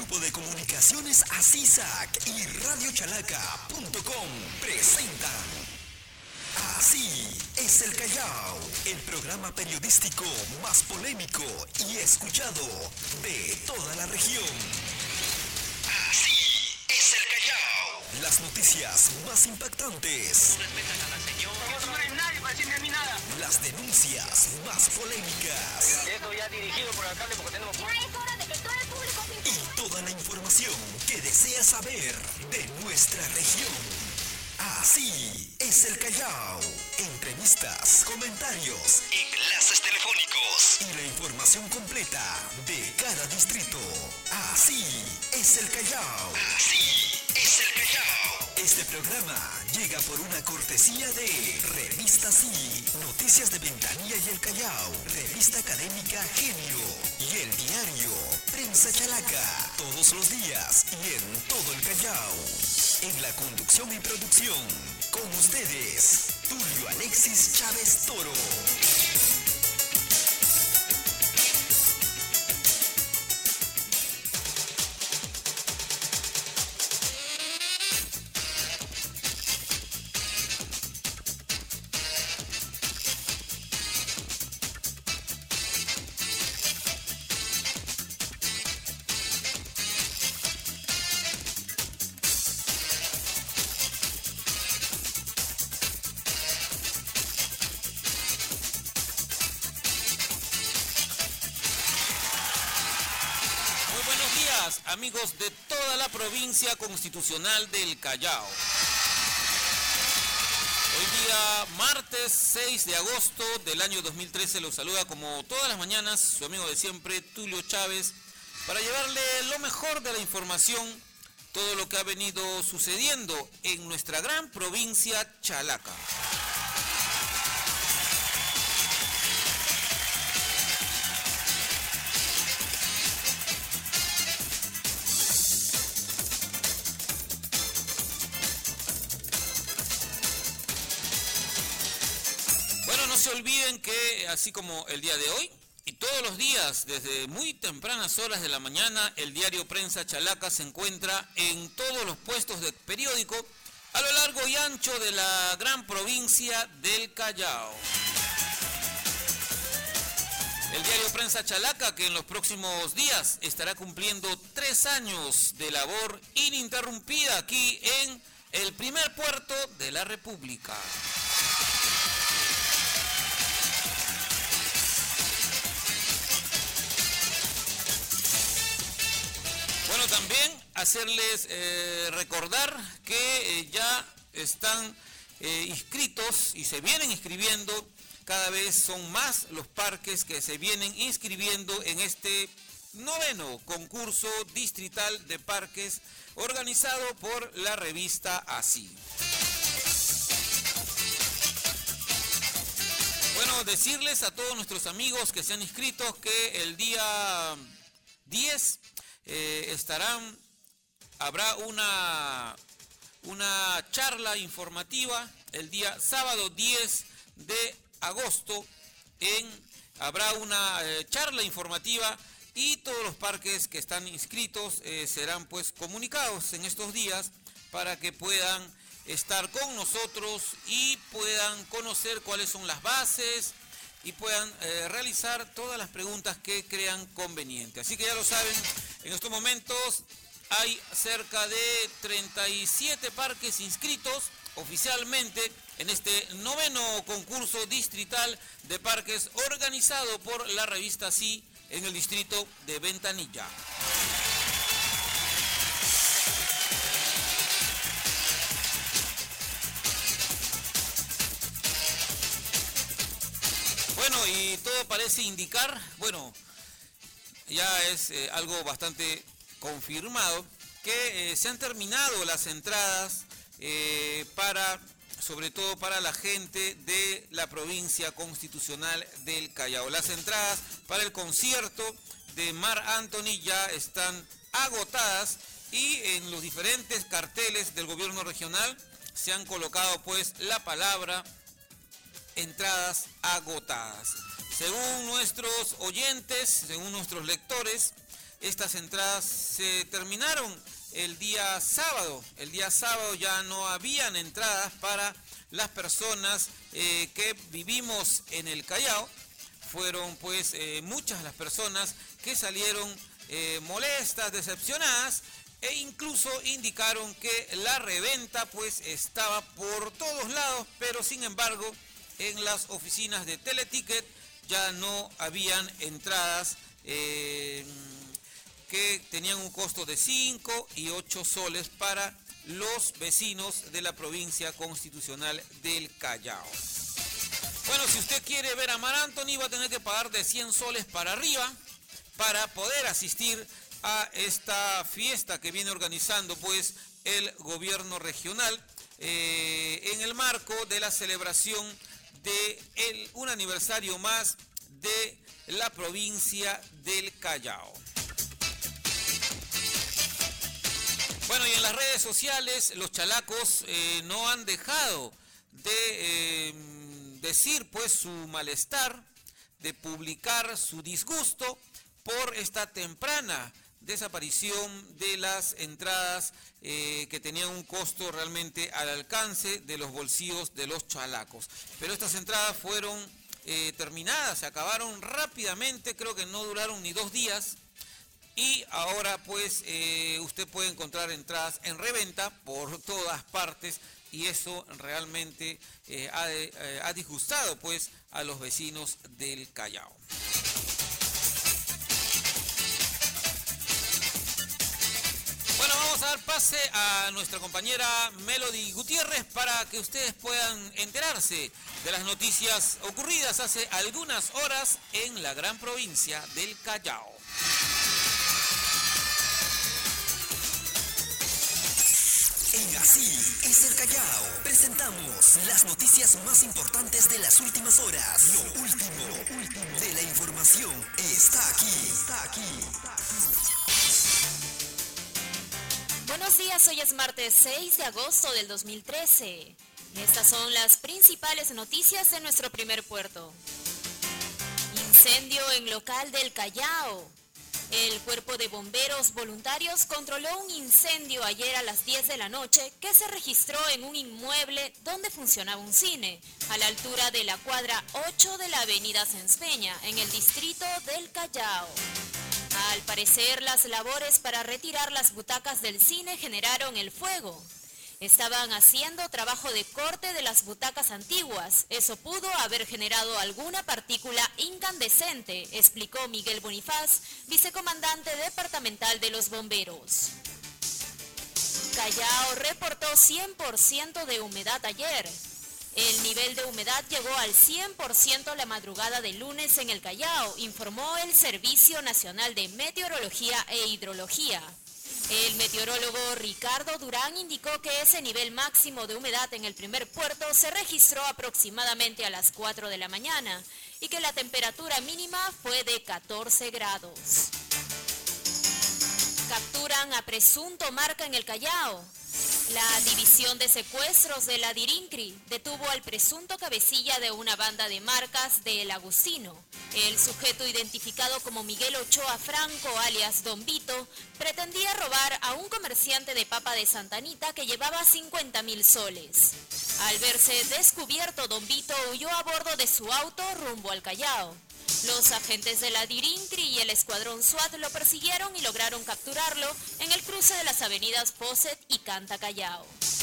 Grupo de Comunicaciones ASISAC y radiochalaca.com presentan Así es el Callao, el programa periodístico más polémico y escuchado de toda la región. Así es el Callao. Las noticias más impactantes. No respetan a la señora. No hay nadie para decirme a mí nada. Las denuncias más polémicas. Esto ya dirigido por el alcalde porque tenemos... Ya es hora de que todo el público se Y toda la información que desea saber de nuestra región. Así es el Callao. Entrevistas, comentarios, enlaces telefónicos y la información completa de cada distrito. Así es el Callao. Así es el Callao. Este programa llega por una cortesía de Revista Sí, Noticias de Ventanilla y el Callao, Revista Académica Genio y el diario Prensa Chalaca, todos los días y en todo el Callao. En la conducción y producción, con ustedes, Tulio Alexis Chávez Toro. Amigos de toda la provincia constitucional del Callao. Hoy día, martes 6 de agosto del año 2013, los saluda como todas las mañanas su amigo de siempre, Tulio Chávez, para llevarle lo mejor de la información, todo lo que ha venido sucediendo en nuestra gran provincia Chalaca. No se olviden que así como el día de hoy y todos los días desde muy tempranas horas de la mañana, el diario Prensa Chalaca se encuentra en todos los puestos de periódico a lo largo y ancho de la gran provincia del Callao. El diario Prensa Chalaca, que en los próximos días estará cumpliendo 3 años de labor ininterrumpida aquí en el primer puerto de la República. Bueno, también hacerles recordar que ya están inscritos y se vienen inscribiendo, cada vez son más los parques que se vienen inscribiendo en este 9º concurso distrital de parques organizado por la revista Así. Bueno, decirles a todos nuestros amigos que se han inscrito que el día 10 habrá una charla informativa el día sábado 10 de agosto. Habrá una charla informativa y todos los parques que están inscritos serán pues comunicados en estos días para que puedan estar con nosotros y puedan conocer cuáles son las bases y puedan realizar todas las preguntas que crean conveniente. Así que ya lo saben, en estos momentos hay cerca de 37 parques inscritos oficialmente en este 9º concurso distrital de parques organizado por la revista Sí en el distrito de Ventanilla. Bueno, y todo parece indicar, ya es algo bastante confirmado, que se han terminado las entradas sobre todo para la gente de la provincia constitucional del Callao. Las entradas para el concierto de Mar Anthony ya están agotadas y en los diferentes carteles del gobierno regional se han colocado pues la palabra entradas agotadas. Según nuestros oyentes, según nuestros lectores, Estas entradas se terminaron el día sábado. El día sábado ya no habían entradas para las personas que vivimos en el Callao. Fueron pues muchas las personas que salieron molestas, decepcionadas, e incluso indicaron que la reventa pues estaba por todos lados, pero sin embargo en las oficinas de Teleticket ya no habían entradas que tenían un costo de 5 y 8 soles para los vecinos de la provincia constitucional del Callao. Bueno, si usted quiere ver a Mar Anthony va a tener que pagar de 100 soles para arriba para poder asistir a esta fiesta que viene organizando pues el gobierno regional en el marco de la celebración de un aniversario más de la provincia del Callao. Bueno, y en las redes sociales los chalacos no han dejado de decir pues su malestar, de publicar su disgusto por esta temprana desaparición de las entradas que tenían un costo realmente al alcance de los bolsillos de los chalacos. Pero estas entradas fueron terminadas, se acabaron rápidamente, creo que no duraron ni 2 días. Y ahora pues usted puede encontrar entradas en reventa por todas partes y eso realmente ha disgustado pues a los vecinos del Callao. Bueno, vamos a dar pase a nuestra compañera Melody Gutiérrez para que ustedes puedan enterarse de las noticias ocurridas hace algunas horas en la gran provincia del Callao. En Así es el Callao, presentamos las noticias más importantes de las últimas horas. Lo último de la información está aquí. Buenos días, hoy es martes 6 de agosto del 2013. Estas son las principales noticias de nuestro primer puerto. Incendio en local del Callao. El Cuerpo de Bomberos Voluntarios controló un incendio ayer a las 10 de la noche que se registró en un inmueble donde funcionaba un cine, a la altura de la cuadra 8 de la avenida Senspeña, en el distrito del Callao. Al parecer, las labores para retirar las butacas del cine generaron el fuego. Estaban haciendo trabajo de corte de las butacas antiguas. Eso pudo haber generado alguna partícula incandescente, explicó Miguel Bonifaz, vicecomandante departamental de los bomberos. Callao reportó 100% de humedad ayer. El nivel de humedad llegó al 100% la madrugada del lunes en el Callao, informó el Servicio Nacional de Meteorología e Hidrología. El meteorólogo Ricardo Durán indicó que ese nivel máximo de humedad en el primer puerto se registró aproximadamente a las 4 de la mañana y que la temperatura mínima fue de 14 grados. Capturan a presunto marca en el Callao. La División de Secuestros de la DIRINCRI detuvo al presunto cabecilla de una banda de marcas de El Agustino. El sujeto, identificado como Miguel Ochoa Franco, alias Don Vito, pretendía robar a un comerciante de papa de Santa Anita que llevaba 50.000 soles. Al verse descubierto, Don Vito huyó a bordo de su auto rumbo al Callao. Los agentes de la DIRINCRI y el escuadrón SWAT lo persiguieron y lograron capturarlo en el cruce de las avenidas Fawcett y Canta Callao.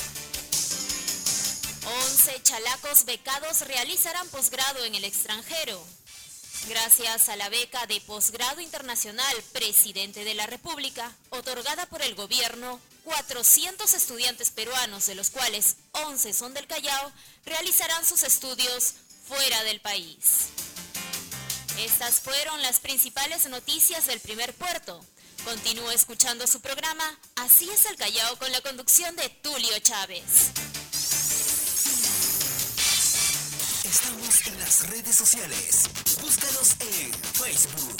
11 chalacos becados realizarán posgrado en el extranjero. Gracias a la beca de posgrado internacional Presidente de la República, otorgada por el gobierno, 400 estudiantes peruanos, de los cuales 11 son del Callao, realizarán sus estudios fuera del país. Estas fueron las principales noticias del primer puerto. Continúe escuchando su programa Así es el Callao, con la conducción de Tulio Chávez. Estamos en las redes sociales. Búscanos en Facebook.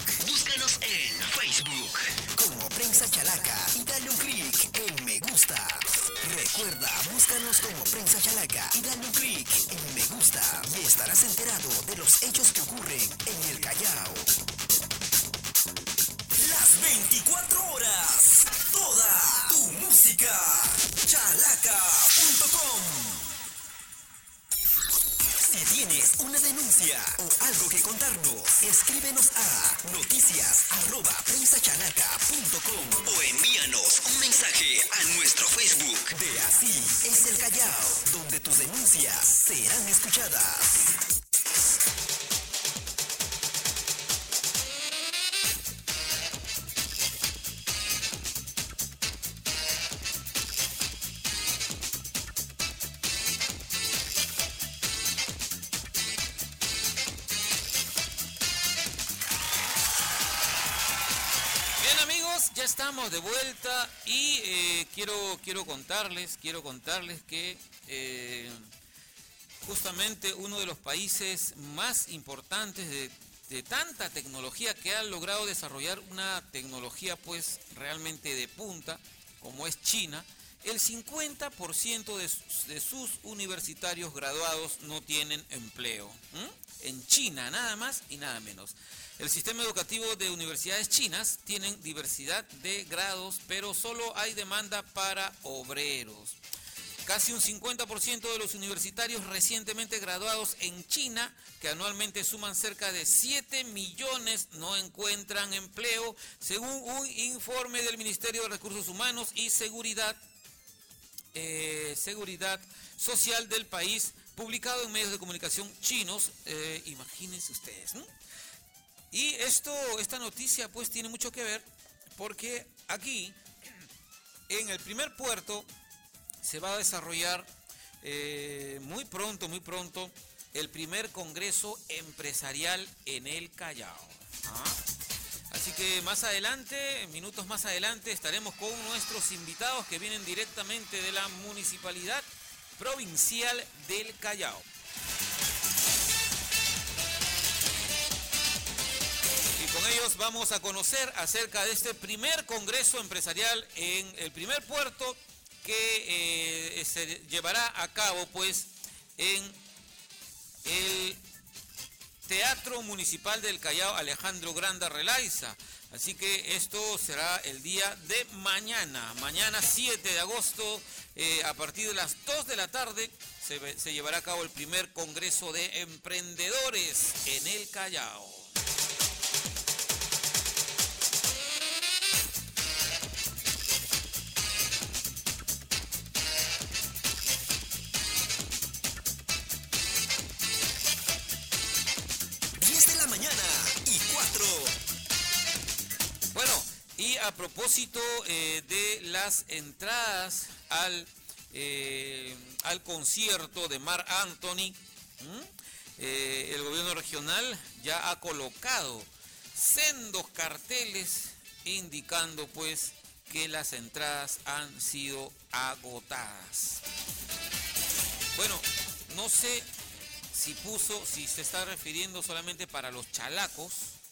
Como Prensa Chalaca y dale un clic en me gusta. Recuerda, búscanos como Prensa Chalaca y dale un clic en me gusta y estarás enterado de los hechos que ocurren en el Callao. Las las 24 horas. Toda tu música. Chalaca.com. Si tienes una denuncia o algo que contarnos, escríbenos a noticias@prensachalaca.com o envíanos un mensaje a nuestro Facebook de Así es el Callao, donde tus denuncias serán escuchadas. Ya estamos de vuelta y quiero contarles que justamente uno de los países más importantes de tanta tecnología, que ha logrado desarrollar una tecnología pues realmente de punta, como es China, el 50% de sus universitarios graduados no tienen empleo. En China, nada más y nada menos. El sistema educativo de universidades chinas tienen diversidad de grados, pero solo hay demanda para obreros. Casi un 50% de los universitarios recientemente graduados en China, que anualmente suman cerca de 7 millones, no encuentran empleo, según un informe del Ministerio de Recursos Humanos y Seguridad Social del país, publicado en medios de comunicación chinos. Imagínense ustedes, ¿no? Y esta noticia pues tiene mucho que ver porque aquí, en el primer puerto, se va a desarrollar muy pronto, el primer congreso empresarial en el Callao. Así que más adelante, minutos más adelante, estaremos con nuestros invitados que vienen directamente de la Municipalidad Provincial del Callao. Con ellos vamos a conocer acerca de este primer congreso empresarial en el primer puerto que se llevará a cabo pues en el Teatro Municipal del Callao Alejandro Granda Relaiza. Así que esto será el día de mañana 7 de agosto, a partir de las 2 de la tarde se llevará a cabo el primer congreso de emprendedores en el Callao. A propósito de las entradas al concierto de Marc Anthony, el gobierno regional ya ha colocado sendos carteles indicando pues que las entradas han sido agotadas. Bueno, no sé si se está refiriendo solamente para los chalacos,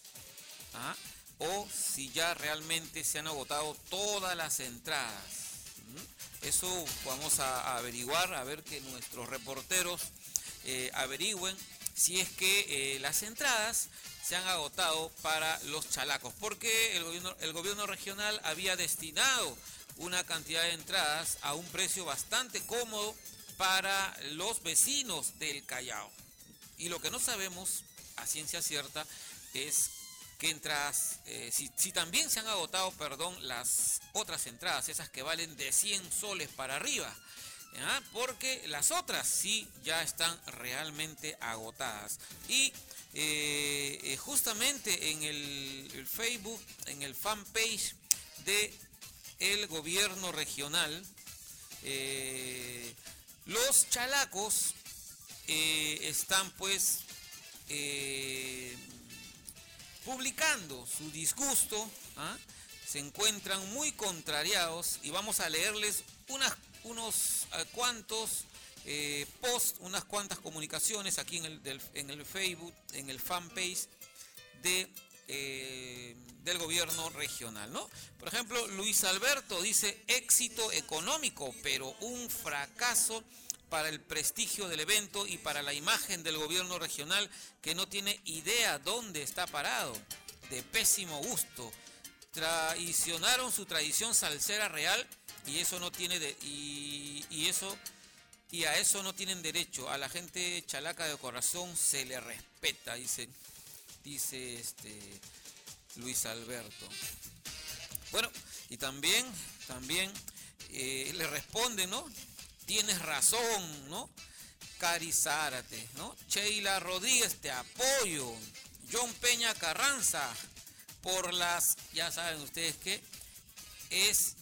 o si ya realmente se han agotado todas las entradas. Eso vamos a averiguar, a ver que nuestros reporteros averigüen si es que las entradas se han agotado para los chalacos, porque el gobierno regional había destinado una cantidad de entradas a un precio bastante cómodo para los vecinos del Callao. Y lo que no sabemos a ciencia cierta es qué entradas, si también se han agotado, las otras entradas, esas que valen de 100 soles para arriba, porque las otras sí ya están realmente agotadas. Y justamente en el Facebook, en el fanpage de el gobierno regional, los chalacos están pues publicando su disgusto, se encuentran muy contrariados y vamos a leerles unos cuantos posts, unas cuantas comunicaciones aquí en el Facebook, en el fanpage del gobierno regional, ¿no? Por ejemplo, Luis Alberto dice: éxito económico, pero un fracaso para el prestigio del evento y para la imagen del gobierno regional, que no tiene idea dónde está parado. De pésimo gusto. traicionaron su tradición salsera real y eso no tiene y a eso no tienen derecho. A la gente chalaca de corazón se le respeta, dice Luis Alberto. Bueno, y también le responden, ¿no? Tienes razón, ¿no? Cari Zárate, ¿no? Sheila Rodríguez, te apoyo. John Peña Carranza, por las, ya saben ustedes que es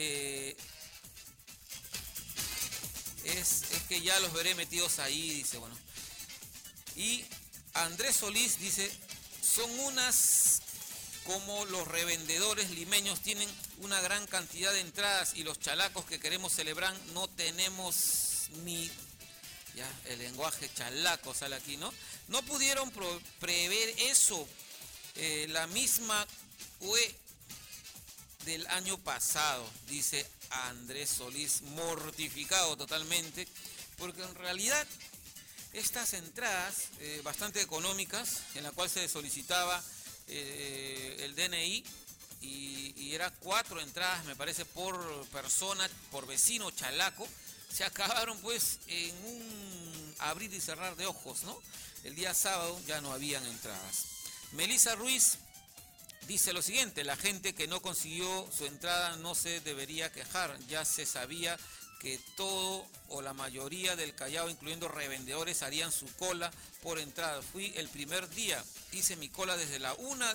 que ya los veré metidos ahí, dice, bueno. Y Andrés Solís dice, son unas, como los revendedores limeños tienen una gran cantidad de entradas y los chalacos que queremos celebrar no tenemos ni, ya, el lenguaje chalaco sale aquí, ¿no? No pudieron prever eso, la misma UE del año pasado, dice Andrés Solís, mortificado totalmente, porque en realidad estas entradas bastante económicas, en la cual se solicitaba el DNI y era 4 entradas, me parece, por persona, por vecino chalaco, se acabaron pues en un abrir y cerrar de ojos, ¿no? El día sábado ya no habían entradas. Melissa Ruiz dice lo siguiente, la gente que no consiguió su entrada no se debería quejar, ya se sabía que todo o la mayoría del Callao, incluyendo revendedores, harían su cola por entrada. Fui el primer día, hice mi cola desde la 1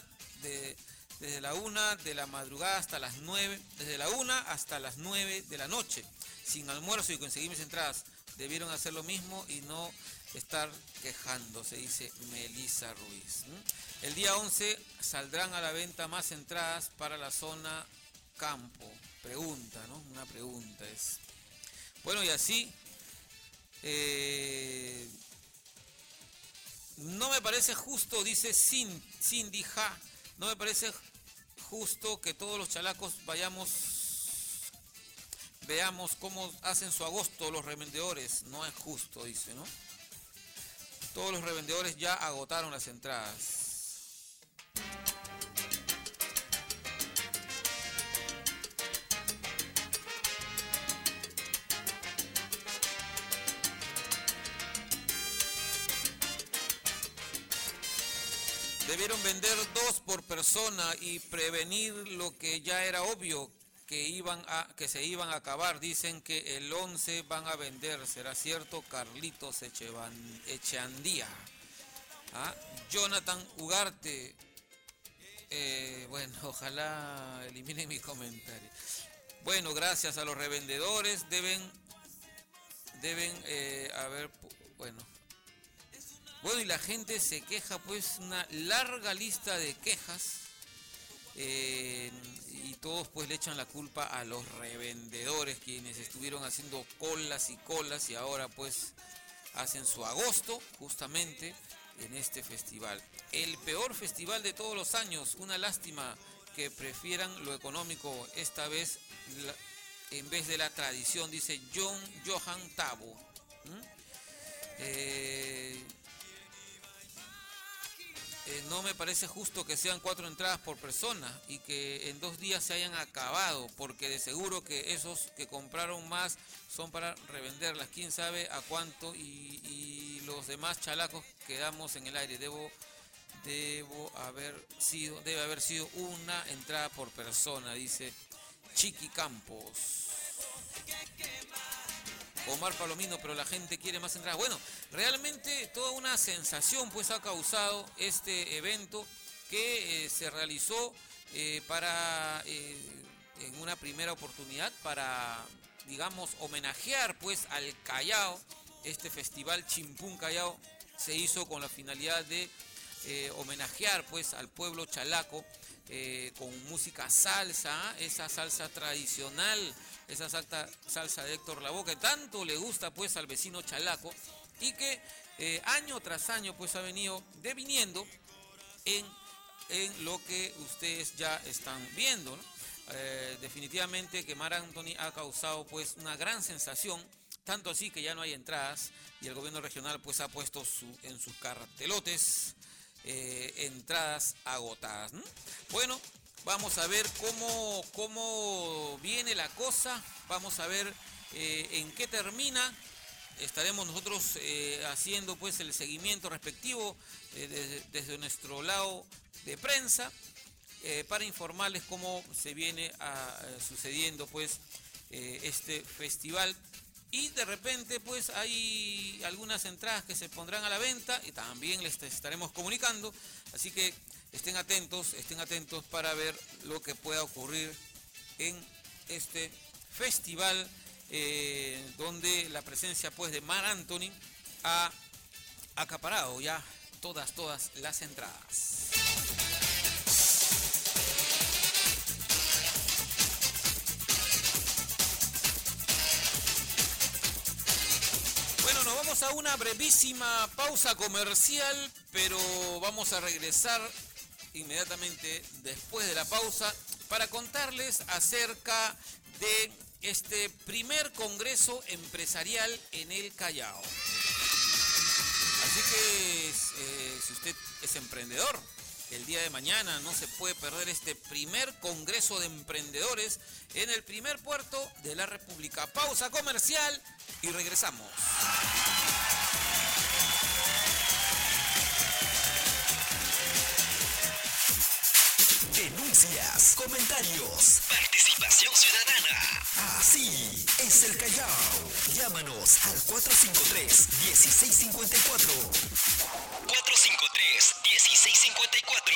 de la madrugada hasta las 9, desde la 1 hasta las 9 de la noche, sin almuerzo y conseguí mis entradas. Debieron hacer lo mismo y no estar quejándose, dice Melissa Ruiz. El día 11 saldrán a la venta más entradas para la zona campo. Pregunta, ¿no? Una pregunta es. Bueno, y así, no me parece justo, dice Cindy Ja, no me parece justo que todos los chalacos veamos cómo hacen su agosto los revendedores. No es justo, dice, ¿no? Todos los revendedores ya agotaron las entradas. Debieron vender 2 por persona y prevenir lo que ya era obvio, que se iban a acabar. Dicen que el 11 van a vender. ¿Será cierto? Carlitos Echeandía. Jonathan Ugarte. Bueno, ojalá elimine mi comentario. Bueno, gracias a los revendedores deben haber, bueno, y la gente se queja, pues una larga lista de quejas, y todos pues le echan la culpa a los revendedores, quienes estuvieron haciendo colas y ahora pues hacen su agosto justamente en este festival. El peor festival de todos los años, una lástima que prefieran lo económico esta vez en vez de la tradición, dice Johan Tabo. No me parece justo que sean 4 entradas por persona y que en 2 días se hayan acabado, porque de seguro que esos que compraron más son para revenderlas, quién sabe a cuánto, y los demás chalacos quedamos en el aire. Debe haber sido una entrada por persona, dice Chiqui Campos. Omar Palomino, pero la gente quiere más entradas. Bueno, realmente toda una sensación pues ha causado este evento que se realizó en una primera oportunidad para, digamos, homenajear pues al Callao. Este festival Chimpún Callao se hizo con la finalidad de homenajear pues al pueblo chalaco con música salsa, esa salsa tradicional, esa salsa de Héctor Lavoe, que tanto le gusta pues al vecino chalaco y que año tras año pues ha venido deviniendo en lo que ustedes ya están viendo, ¿no? Definitivamente que Mar Anthony ha causado pues una gran sensación, tanto así que ya no hay entradas y el gobierno regional pues ha puesto en sus cartelotes entradas agotadas, ¿no? Bueno, Vamos a ver cómo viene la cosa, vamos a ver en qué termina. Estaremos nosotros haciendo pues el seguimiento respectivo desde nuestro lado de prensa para informarles cómo se viene sucediendo pues este festival. Y de repente pues hay algunas entradas que se pondrán a la venta y también les estaremos comunicando, así que estén atentos para ver lo que pueda ocurrir en este festival donde la presencia pues de Marc Anthony ha acaparado ya todas las entradas. Bueno, nos vamos a una brevísima pausa comercial, pero vamos a regresar inmediatamente después de la pausa para contarles acerca de este primer congreso empresarial en el Callao. Así que si usted es emprendedor, el día de mañana no se puede perder este primer congreso de emprendedores en el primer puerto de la República. Pausa comercial y regresamos. Denuncias, comentarios, participación ciudadana. Así es el Callao. Llámanos al 453-1654. 453-1654.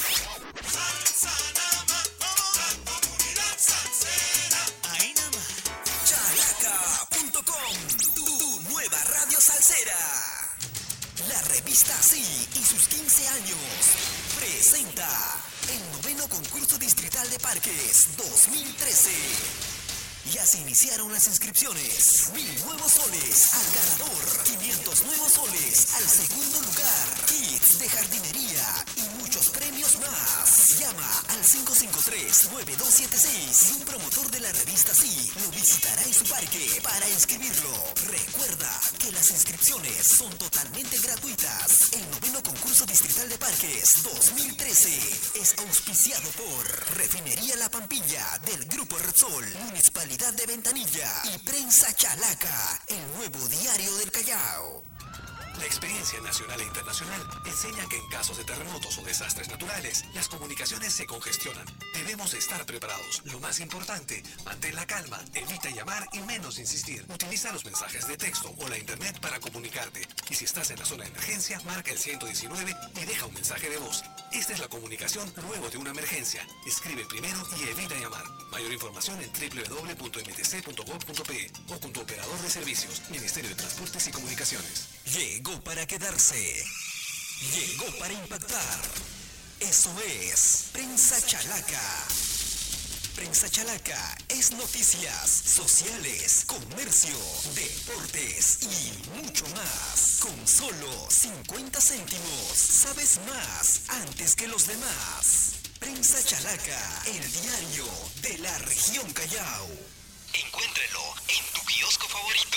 Chalaca.com, tu nueva radio salsera. La revista Así y sus 15 años presenta el 9º concurso distrital de parques 2013. Ya se iniciaron las inscripciones. 1.000 nuevos soles al ganador, 500 nuevos soles al segundo lugar, kits de jardinería y muchos premios más. Llama al 553-9276 y un promotor de la revista Sí lo visitará en su parque para inscribirlo. Recuerda que las inscripciones son totalmente gratuitas. El 9º concurso distrital de parques 2013 es auspiciado por Refinería La Pampilla del Grupo Repsol, Municipalidad de Ventanilla y Prensa Chalaca, el nuevo diario del Callao. La experiencia nacional e internacional enseña que en casos de terremotos o desastres naturales, las comunicaciones se congestionan. Debemos estar preparados. Lo más importante, mantén la calma, evita llamar y menos insistir. Utiliza los mensajes de texto o la internet para comunicarte. Y si estás en la zona de emergencia, marca el 119 y deja un mensaje de voz. Esta es la comunicación luego de una emergencia. Escribe primero y evita llamar. Mayor información en www.mtc.gov.pe o con tu operador de servicios, Ministerio de Transportes y Comunicaciones. Llegó para quedarse. Llegó para impactar. Eso es Prensa Chalaca. Prensa Chalaca es noticias, sociales, comercio, deportes y mucho más. Con solo 50 céntimos, sabes más antes que los demás. Prensa Chalaca, el diario de la región Callao. Encuéntralo en tu kiosco favorito.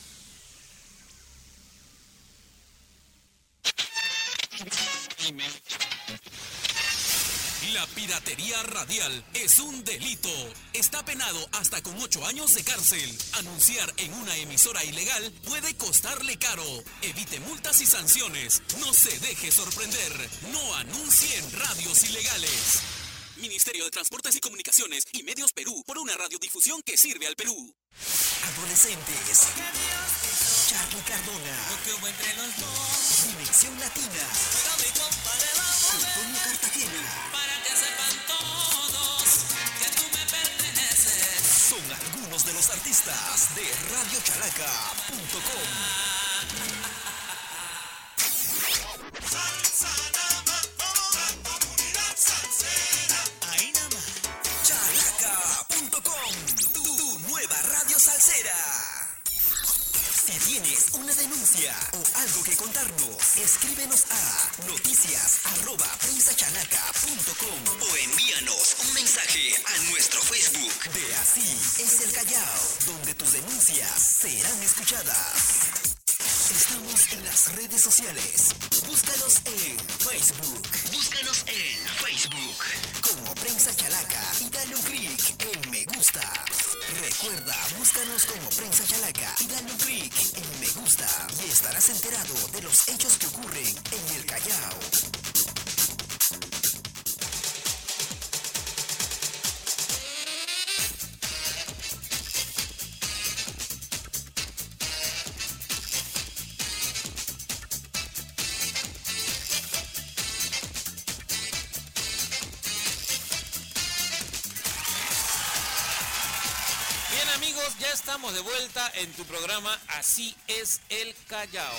La piratería radial es un delito. Está penado hasta con 8 años de cárcel. Anunciar en una emisora ilegal puede costarle caro. Evite multas y sanciones. No se deje sorprender. No anuncie en radios ilegales. Ministerio de Transportes y Comunicaciones y Medios Perú, por una radiodifusión que sirve al Perú. Adolescentes. Charlie Cardona. Lo que hubo entre los dos. Dimensión Latina. Antonio Cartagena. Para que sepan todos que tú me perteneces. Son algunos de los artistas de radiochalaca.com. Chalaca.com, tu nueva radio salsera. Si tienes una denuncia o algo que contarnos, escríbenos a noticias@prensachalaca.com o envíanos un mensaje a nuestro Facebook de Así es el Callao, donde tus denuncias serán escuchadas. Estamos en las redes sociales. Búscanos en Facebook. Búscanos en Facebook como Prensa Chalaca y dale un clic en me gusta. Recuerda, búscanos como Prensa Chalaca y dale un clic en me gusta y estarás enterado de los hechos que ocurren en el Callao. Bien amigos, ya estamos de vuelta en tu programa Así es el Callao.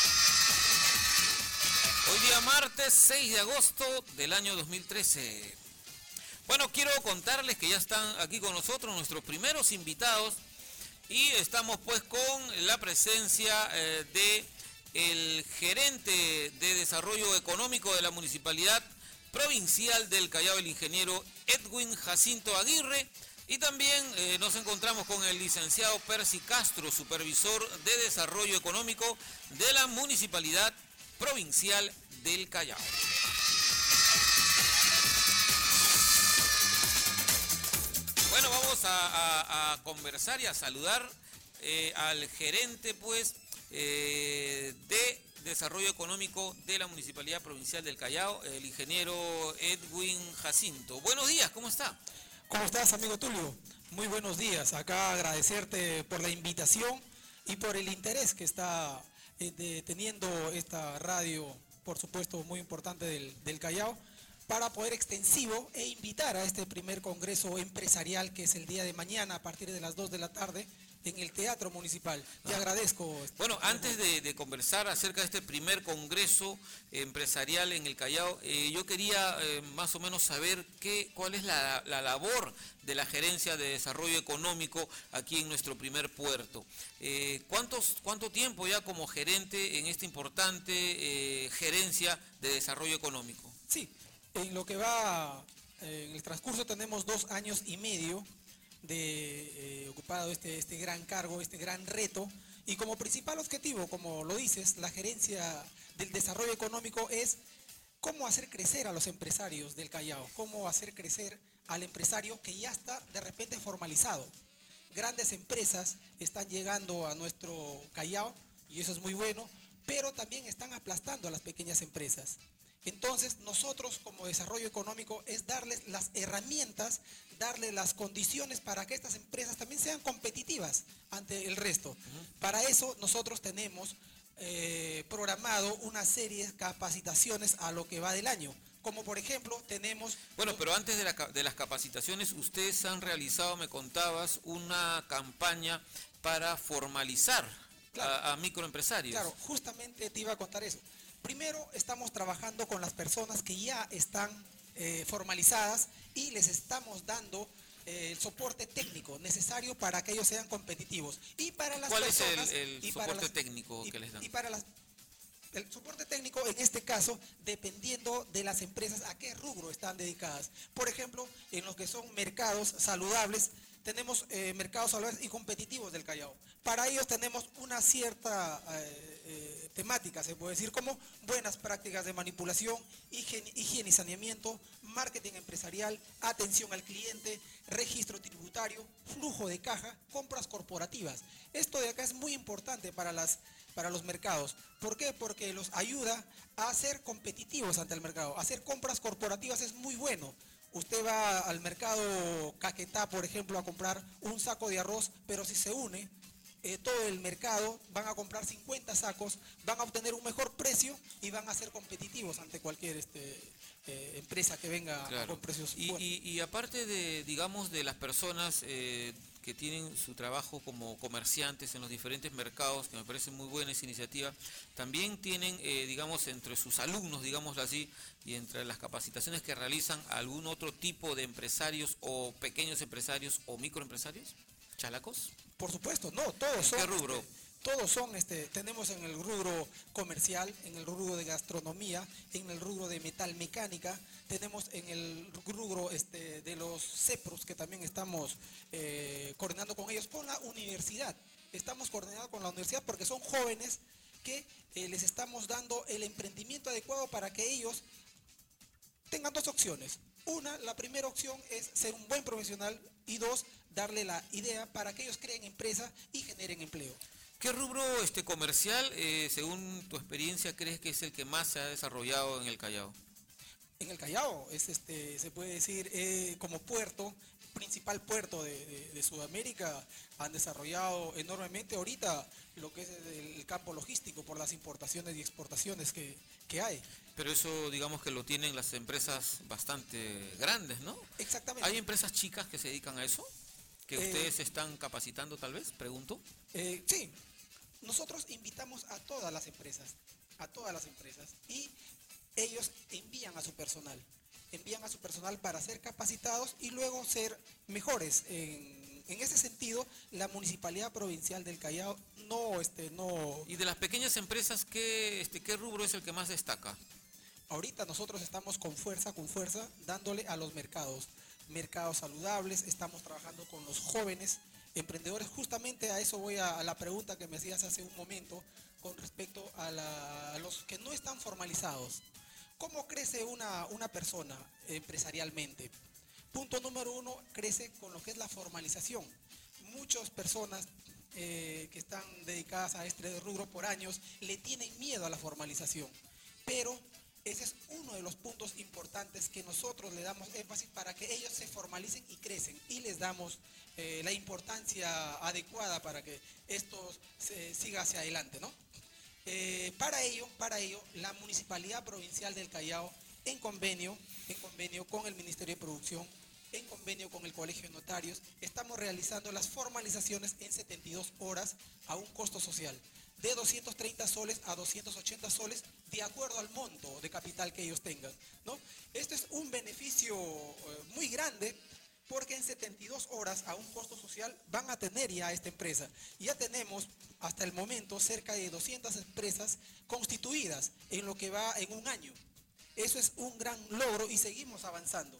Hoy día martes 6 de agosto del año 2013. Bueno, quiero contarles que ya están aquí con nosotros nuestros primeros invitados y estamos pues con la presencia de el gerente de desarrollo económico de la Municipalidad Provincial del Callao, el ingeniero Edwin Jacinto Aguirre. Y también nos encontramos con el licenciado Percy Castro, supervisor de desarrollo económico de la Municipalidad Provincial del Callao. Bueno, vamos a conversar y a saludar al gerente pues de desarrollo económico de la Municipalidad Provincial del Callao, el ingeniero Edwin Jacinto. Buenos días, ¿cómo está? ¿Cómo estás, amigo Tulio? Muy buenos días. Acá agradecerte por la invitación y por el interés que está teniendo esta radio, por supuesto, muy importante del Callao, para poder extensivo e invitar a este primer congreso empresarial que es el día de mañana a partir de las 2 de la tarde en el Teatro Municipal. Te agradezco. Bueno, antes de conversar acerca de este primer congreso empresarial en el Callao, yo quería más o menos saber cuál es la labor de la Gerencia de Desarrollo Económico aquí en nuestro primer puerto. ¿Cuánto tiempo ya como gerente en esta importante gerencia de desarrollo económico? Sí, en lo que va, en el transcurso tenemos 2 años y medio de ocupado este gran cargo, este gran reto, y como principal objetivo, como lo dices, la gerencia del desarrollo económico es cómo hacer crecer a los empresarios del Callao, cómo hacer crecer al empresario que ya está de repente formalizado. Grandes empresas están llegando a nuestro Callao y eso es muy bueno, pero también están aplastando a las pequeñas empresas. Entonces, nosotros como desarrollo económico es darles las herramientas, darles las condiciones para que estas empresas también sean competitivas ante el resto. Para eso nosotros tenemos programado una serie de capacitaciones a lo que va del año. Como por ejemplo tenemos... Bueno, pero antes de las capacitaciones, ustedes han realizado, me contabas, una campaña para formalizar a microempresarios. Claro, justamente te iba a contar eso. Primero, estamos trabajando con las personas que ya están formalizadas y les estamos dando el soporte técnico necesario para que ellos sean competitivos. Y para las personas, ¿cuál es el soporte técnico que les dan? El soporte técnico, en este caso, dependiendo de las empresas a qué rubro están dedicadas. Por ejemplo, en lo que son mercados saludables, tenemos mercados saludables y competitivos del Callao. Para ellos tenemos una cierta temática, se puede decir, como buenas prácticas de manipulación, higiene y saneamiento, marketing empresarial, atención al cliente, registro tributario, flujo de caja, compras corporativas. Esto de acá es muy importante para los mercados. ¿Por qué? Porque los ayuda a ser competitivos ante el mercado. Hacer compras corporativas es muy bueno. Usted va al mercado Caquetá, por ejemplo, a comprar un saco de arroz, pero si se une todo el mercado, van a comprar 50 sacos, van a obtener un mejor precio y van a ser competitivos ante cualquier empresa que venga con precios buenos. Y aparte de, digamos, de las personas que tienen su trabajo como comerciantes en los diferentes mercados, que me parece muy buena esa iniciativa, también tienen, digamos, entre sus alumnos, digamos así, y entre las capacitaciones que realizan, algún otro tipo de empresarios o pequeños empresarios o microempresarios, chalacos. Por supuesto, no, todos son. ¿Qué rubro? Todos son, tenemos en el rubro comercial, en el rubro de gastronomía, en el rubro de metalmecánica, tenemos en el rubro de los CEPROS, que también estamos coordinando con ellos, con la universidad. Estamos coordinados con la universidad porque son jóvenes que les estamos dando el emprendimiento adecuado para que ellos tengan dos opciones. La primera opción es ser un buen profesional y dos, darle la idea para que ellos creen empresa y generen empleo. ¿Qué rubro comercial, según tu experiencia, crees que es el que más se ha desarrollado en el Callao? En el Callao es se puede decir como puerto, principal puerto de Sudamérica, han desarrollado enormemente ahorita lo que es el campo logístico por las importaciones y exportaciones que hay. Pero eso, digamos que lo tienen las empresas bastante grandes, ¿no? Exactamente. ¿Hay empresas chicas que se dedican a eso? ¿Que ustedes están capacitando tal vez? Pregunto. Sí, nosotros invitamos a todas las empresas, y ellos envían a su personal para ser capacitados y luego ser mejores. En ese sentido, la Municipalidad Provincial del Callao no... ¿Y de las pequeñas empresas, qué rubro es el que más destaca? Ahorita nosotros estamos con fuerza, dándole a los mercados saludables, estamos trabajando con los jóvenes emprendedores. Justamente a eso voy a la pregunta que me hacías hace un momento con respecto a los que no están formalizados. ¿Cómo crece una persona empresarialmente? Punto número 1, crece con lo que es la formalización. Muchas personas que están dedicadas a este rubro por años le tienen miedo a la formalización, pero ese es uno de los puntos importantes que nosotros le damos énfasis para que ellos se formalicen y crecen, y les damos la importancia adecuada para que esto siga hacia adelante, ¿no? Para ello, la Municipalidad Provincial del Callao, en convenio con el Ministerio de Producción, en convenio con el Colegio de Notarios, estamos realizando las formalizaciones en 72 horas a un costo social de 230 soles a 280 soles, de acuerdo al monto de capital que ellos tengan, ¿no? Este es un beneficio muy grande, porque en 72 horas a un costo social van a tener ya esta empresa. Ya tenemos hasta el momento cerca de 200 empresas constituidas en lo que va en un año. Eso es un gran logro y seguimos avanzando.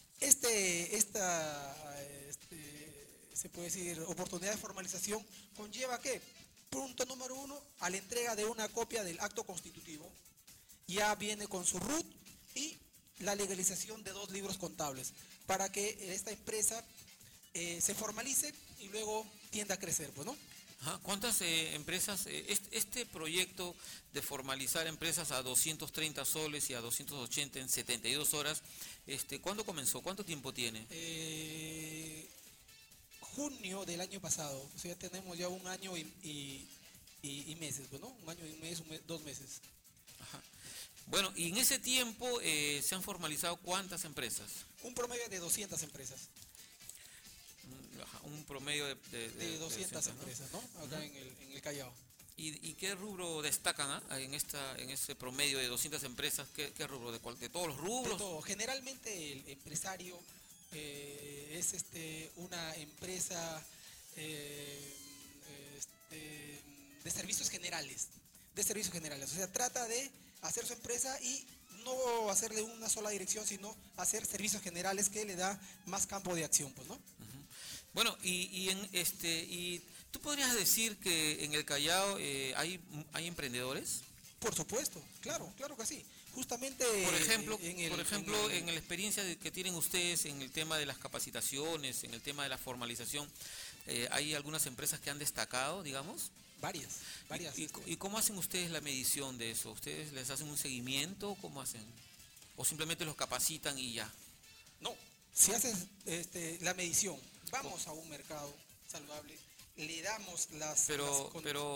Se puede decir, oportunidad de formalización conlleva ¿qué? Punto número 1, a la entrega de una copia del acto constitutivo. Ya viene con su RUT y la legalización de 2 libros contables para que esta empresa se formalice y luego tienda a crecer, pues, ¿no? Ajá. ¿Cuántas empresas, este proyecto de formalizar empresas a 230 soles y a 280 en 72 horas, ¿cuándo comenzó? ¿Cuánto tiempo tiene? Junio del año pasado, o sea, tenemos ya un año y meses, ¿no? Un año y un mes, 2 meses. Ajá. Bueno, y en ese tiempo se han formalizado ¿cuántas empresas? Un promedio de 200 empresas. Ajá, un promedio de 200 empresas, ¿no? Acá en el Callao. ¿Y qué rubro destacan en ese promedio de 200 empresas? ¿Qué rubro? ¿De todos los rubros? De todo. Generalmente el empresario es una empresa de servicios generales. O sea, trata de hacer su empresa y no hacerle una sola dirección, sino hacer servicios generales que le da más campo de acción, pues, ¿no? Uh-huh. Bueno, y ¿tú podrías decir que en el Callao hay emprendedores? Por supuesto, claro que sí. Justamente, por ejemplo, en la experiencia que tienen ustedes en el tema de las capacitaciones, en el tema de la formalización, ¿hay algunas empresas que han destacado, digamos? Varias. ¿Y cómo hacen ustedes la medición de eso? ¿Ustedes les hacen un seguimiento? ¿Cómo hacen? ¿O simplemente los capacitan y ya? No, si haces la medición, vamos a un mercado saludable, le damos Pero,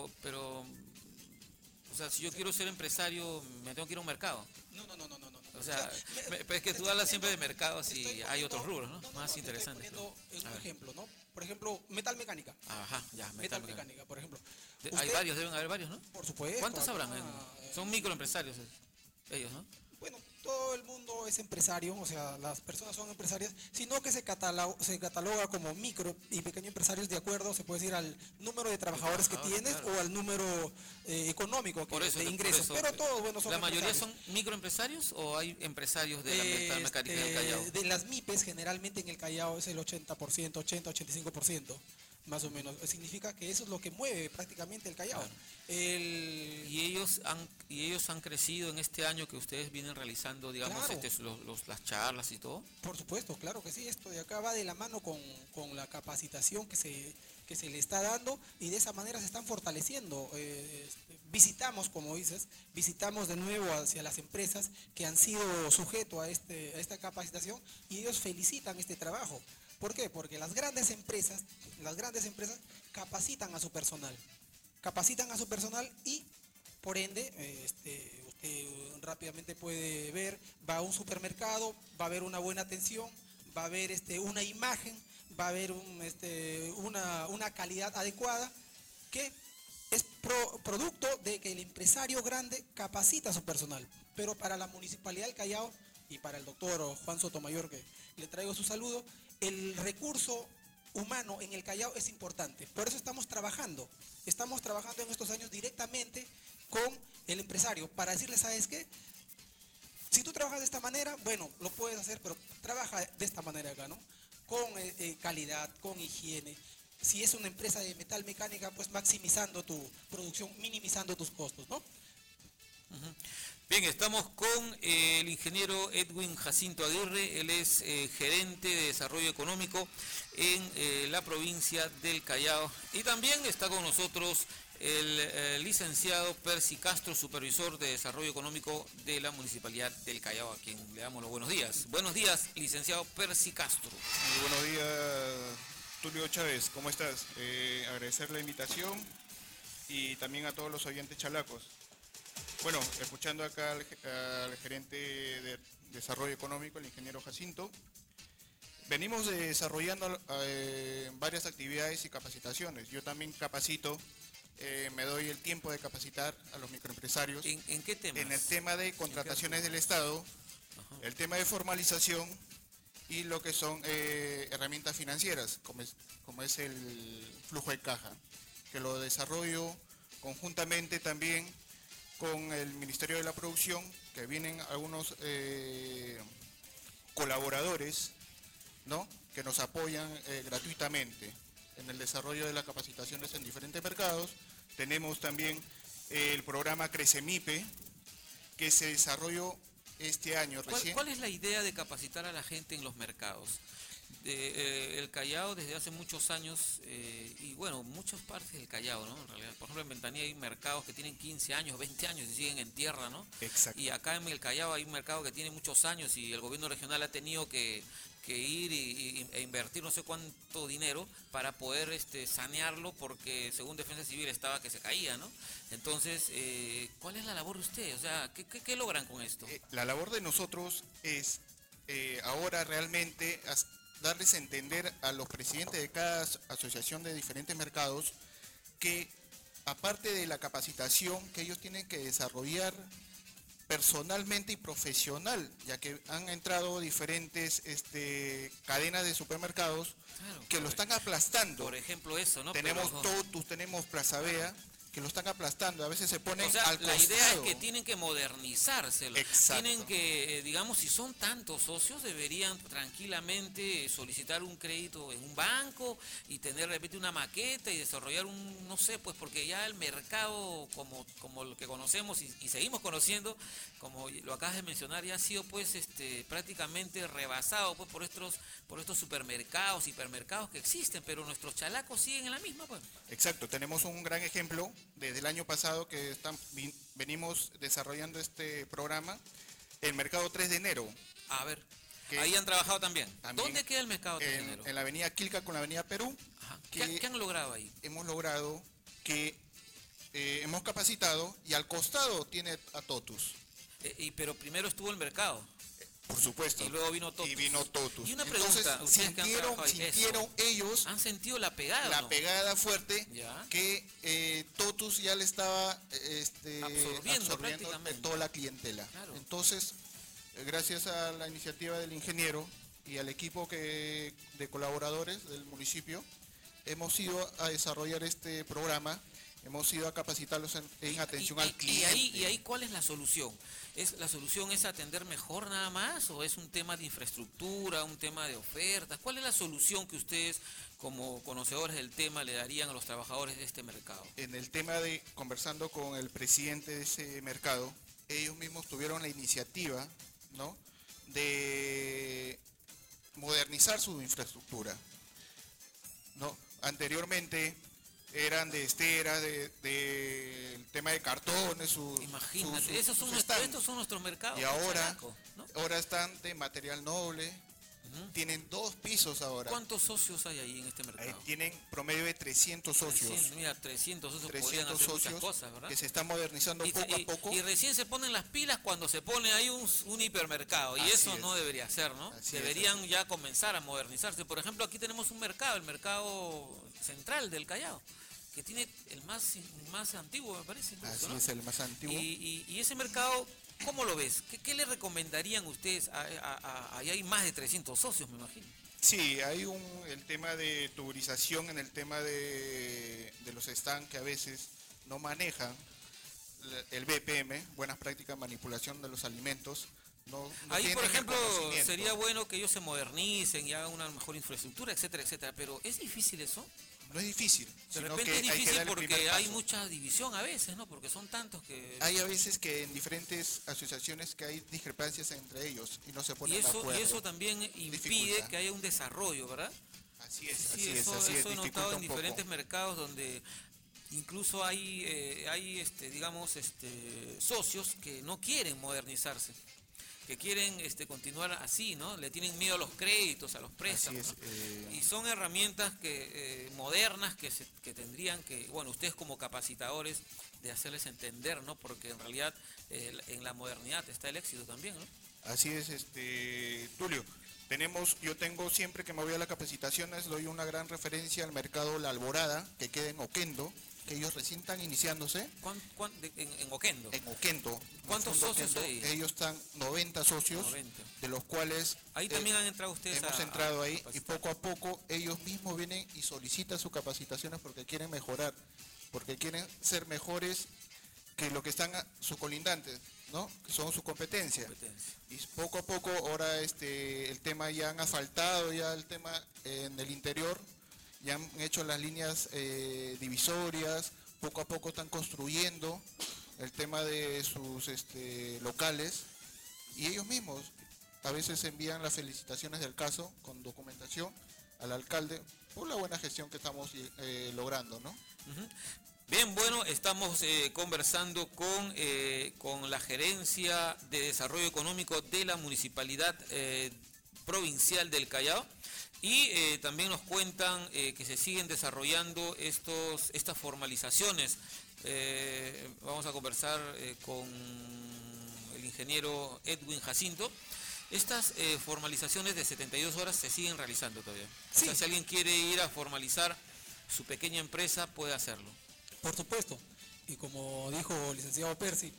o sea, si yo quiero ser empresario, ¿me tengo que ir a un mercado? No. O sea, es que tú hablas siempre de mercados y hay otros rubros, ¿no? Más interesantes. Estoy poniendo un ejemplo, ¿no? Por ejemplo, metalmecánica. Ajá, ya, metalmecánica, por ejemplo. Deben haber varios, ¿no? Por supuesto. ¿Cuántos habrán? Son microempresarios ellos, ¿no? Bueno, todo el mundo es empresario, o sea, las personas son empresarias, sino que se cataloga como micro y pequeño empresarios de acuerdo, se puede decir, al número de trabajadores que tienes, claro, o al número económico de ingresos. Pero todos, bueno, son ¿La mayoría son microempresarios o hay empresarios de la metalmecánica del Callao? De las MIPES, generalmente en el Callao es el 80%, 80-85%. más o menos. Significa que eso es lo que mueve prácticamente el Callao. Claro. Y ellos han crecido en este año que ustedes vienen realizando, digamos, Claro. las charlas y todo. Por supuesto, claro que sí. Esto de acá va de la mano con la capacitación que se le está dando, y de esa manera se están fortaleciendo. Visitamos, como dices, visitamos de nuevo hacia las empresas que han sido sujetos a esta capacitación, y ellos felicitan este trabajo. ¿Por qué? Porque las grandes empresas capacitan a su personal. Y por ende, usted rápidamente puede ver, va a un supermercado, va a haber una buena atención, va a haber una imagen, va a haber una calidad adecuada, que es producto de que el empresario grande capacita a su personal. Pero para la Municipalidad del Callao y para el doctor Juan Sotomayor, que le traigo su saludo, el recurso humano en el Callao es importante. Por eso estamos trabajando en estos años directamente con el empresario, para decirle, ¿sabes qué? Si tú trabajas de esta manera, bueno, lo puedes hacer, pero trabaja de esta manera acá, ¿no? Con calidad, con higiene. Si es una empresa de metal mecánica, pues maximizando tu producción, minimizando tus costos, ¿no? Uh-huh. Bien, estamos con el ingeniero Edwin Jacinto Aguirre. Él es gerente de desarrollo económico en la provincia del Callao. Y también está con nosotros el licenciado Percy Castro, supervisor de desarrollo económico de la Municipalidad del Callao, a quien le damos los buenos días. Buenos días, licenciado Percy Castro. Muy buenos días, Tulio Chávez, ¿cómo estás? Agradecer la invitación y también a todos los oyentes chalacos. Bueno, escuchando acá al gerente de desarrollo económico, el ingeniero Jacinto, venimos desarrollando varias actividades y capacitaciones. Yo también capacito, me doy el tiempo de capacitar a los microempresarios. ¿En qué temas? En el tema de contrataciones del Estado, ajá, el tema de formalización y lo que son herramientas financieras, como es el flujo de caja, que lo desarrollo conjuntamente también con el Ministerio de la Producción, que vienen algunos colaboradores, ¿no?, que nos apoyan gratuitamente en el desarrollo de las capacitaciones en diferentes mercados. Tenemos también el programa CRECEMIPE, que se desarrolló este año recién. ¿Cuál es la idea de capacitar a la gente en los mercados? El Callao desde hace muchos años, y bueno, muchas partes del Callao, ¿no? En realidad, por ejemplo, en Ventanilla hay mercados que tienen 15 años, 20 años y siguen en tierra, ¿no? Exacto. Y acá en el Callao hay un mercado que tiene muchos años y el gobierno regional ha tenido que ir e invertir no sé cuánto dinero para poder sanearlo, porque según Defensa Civil estaba que se caía, ¿no? Entonces, ¿cuál es la labor de ustedes? O sea, ¿qué logran con esto? La labor de nosotros es ahora realmente darles a entender a los presidentes de cada asociación de diferentes mercados que, aparte de la capacitación que ellos tienen que desarrollar personalmente y profesional, ya que han entrado diferentes cadenas de supermercados, claro, que lo están aplastando. Por ejemplo, eso, ¿no? Tenemos Totus, tenemos Plaza Vea, que lo están aplastando, a veces se ponen o sea, al costado. La idea es que tienen que modernizarse. Exacto. Tienen que, digamos, si son tantos socios, deberían tranquilamente solicitar un crédito en un banco y tener de repente una maqueta y desarrollar no sé, pues porque ya el mercado como lo que conocemos y seguimos conociendo, como lo acabas de mencionar, ya ha sido pues prácticamente rebasado pues por estos supermercados, hipermercados que existen, pero nuestros chalacos siguen en la misma, pues. Exacto, tenemos un gran ejemplo desde el año pasado que venimos desarrollando este programa, el Mercado 3 de Enero. A ver, ahí han trabajado también. ¿Dónde queda el Mercado 3 de Enero? En la avenida Quilca con la avenida Perú. Ajá. ¿Qué han logrado ahí? Hemos logrado que hemos capacitado y al costado tiene a Totus. Pero primero estuvo el mercado. Por supuesto. Y luego vino Totus. Y una pregunta, entonces, sintieron ellos... ¿Han sentido la pegada? La pegada fuerte, ¿ya? Que Totus ya le estaba absorbiendo toda la clientela. Claro. Entonces, gracias a la iniciativa del ingeniero y al equipo de colaboradores del municipio, hemos ido a desarrollar este programa hemos ido a capacitarlos en atención al cliente. Y ahí, ¿cuál es la solución? ¿La solución es atender mejor nada más o es un tema de infraestructura, un tema de ofertas? ¿Cuál es la solución que ustedes, como conocedores del tema, le darían a los trabajadores de este mercado? En el tema de, conversando con el presidente de ese mercado, ellos mismos tuvieron la iniciativa, ¿no?, de modernizar su infraestructura, ¿no? Anteriormente eran de esteras, el tema de cartones, imagínate, estos son nuestros mercados. Y ahora, Chalaco, ¿no? ahora están de material noble, tienen 2 pisos ahora. ¿Cuántos socios hay ahí en este mercado? Tienen promedio de 300 socios. 300 socios 300 podrían hacer muchas socios cosas, ¿verdad? que se están modernizando poco a poco. Y recién se ponen las pilas cuando se pone ahí un hipermercado, y Así eso es. no debería ser, ¿no? Deberían ya comenzar a modernizarse. Por ejemplo, aquí tenemos un mercado, el mercado central del Callao, que tiene el más antiguo, me parece. Incluso, Así ¿no? es, el más antiguo. Y ese mercado, ¿cómo lo ves? ¿Qué le recomendarían ustedes? Ahí hay más de 300 socios, me imagino. Sí, hay el tema de tuburización en el tema de los stands que a veces no manejan el BPM, buenas prácticas de manipulación de los alimentos. No ahí, por tienen el ejemplo, conocimiento. sería bueno que ellos se modernicen y hagan una mejor infraestructura, etcétera, etcétera. Pero ¿es difícil eso? No es difícil. De sino repente que es hay que difícil dar el primer porque hay paso. mucha división a veces, ¿no? Porque son tantos que... Hay a veces que en diferentes asociaciones que hay discrepancias entre ellos y no se ponen de acuerdo. Y eso también impide Dificulta. que haya un desarrollo, ¿verdad? Así es, Sí, así es, eso así es. he notado dificulta en un poco. diferentes mercados donde incluso hay socios que no quieren modernizarse, que quieren continuar así, ¿no? Le tienen miedo a los créditos, a los préstamos. Así es, ¿no? Y son herramientas modernas que tendrían que, bueno, ustedes como capacitadores, de hacerles entender, ¿no? Porque en realidad en la modernidad está el éxito también, ¿no? Así es, Tulio. Yo tengo siempre que me voy a las capacitaciones, doy una gran referencia al mercado La Alborada, que queda en Oquendo, que ellos recién están iniciándose. En Oquendo. En Oquendo. ¿Cuántos socios hay? Ellos están 90 socios, 90. de los cuales... Ahí también han entrado ustedes. Hemos entrado ahí y poco a poco ellos mismos vienen y solicitan sus capacitaciones porque quieren mejorar, porque quieren ser mejores que lo que están sus colindantes, ¿no? Que son su competencia. Y poco a poco ahora el tema ya han asfaltado, ya el tema en el interior, ya han hecho las líneas divisorias, poco a poco están construyendo el tema de sus locales y ellos mismos a veces envían las felicitaciones del caso con documentación al alcalde por la buena gestión que estamos logrando, ¿no? Uh-huh. Bien, bueno, estamos conversando con la Gerencia de Desarrollo Económico de la Municipalidad Provincial del Callao y también nos cuentan que se siguen desarrollando estas formalizaciones. Vamos a conversar con el ingeniero Edwin Jacinto. Estas formalizaciones de 72 horas se siguen realizando todavía. Sí. O sea, si alguien quiere ir a formalizar su pequeña empresa, puede hacerlo. Por supuesto, y como dijo el licenciado Percy,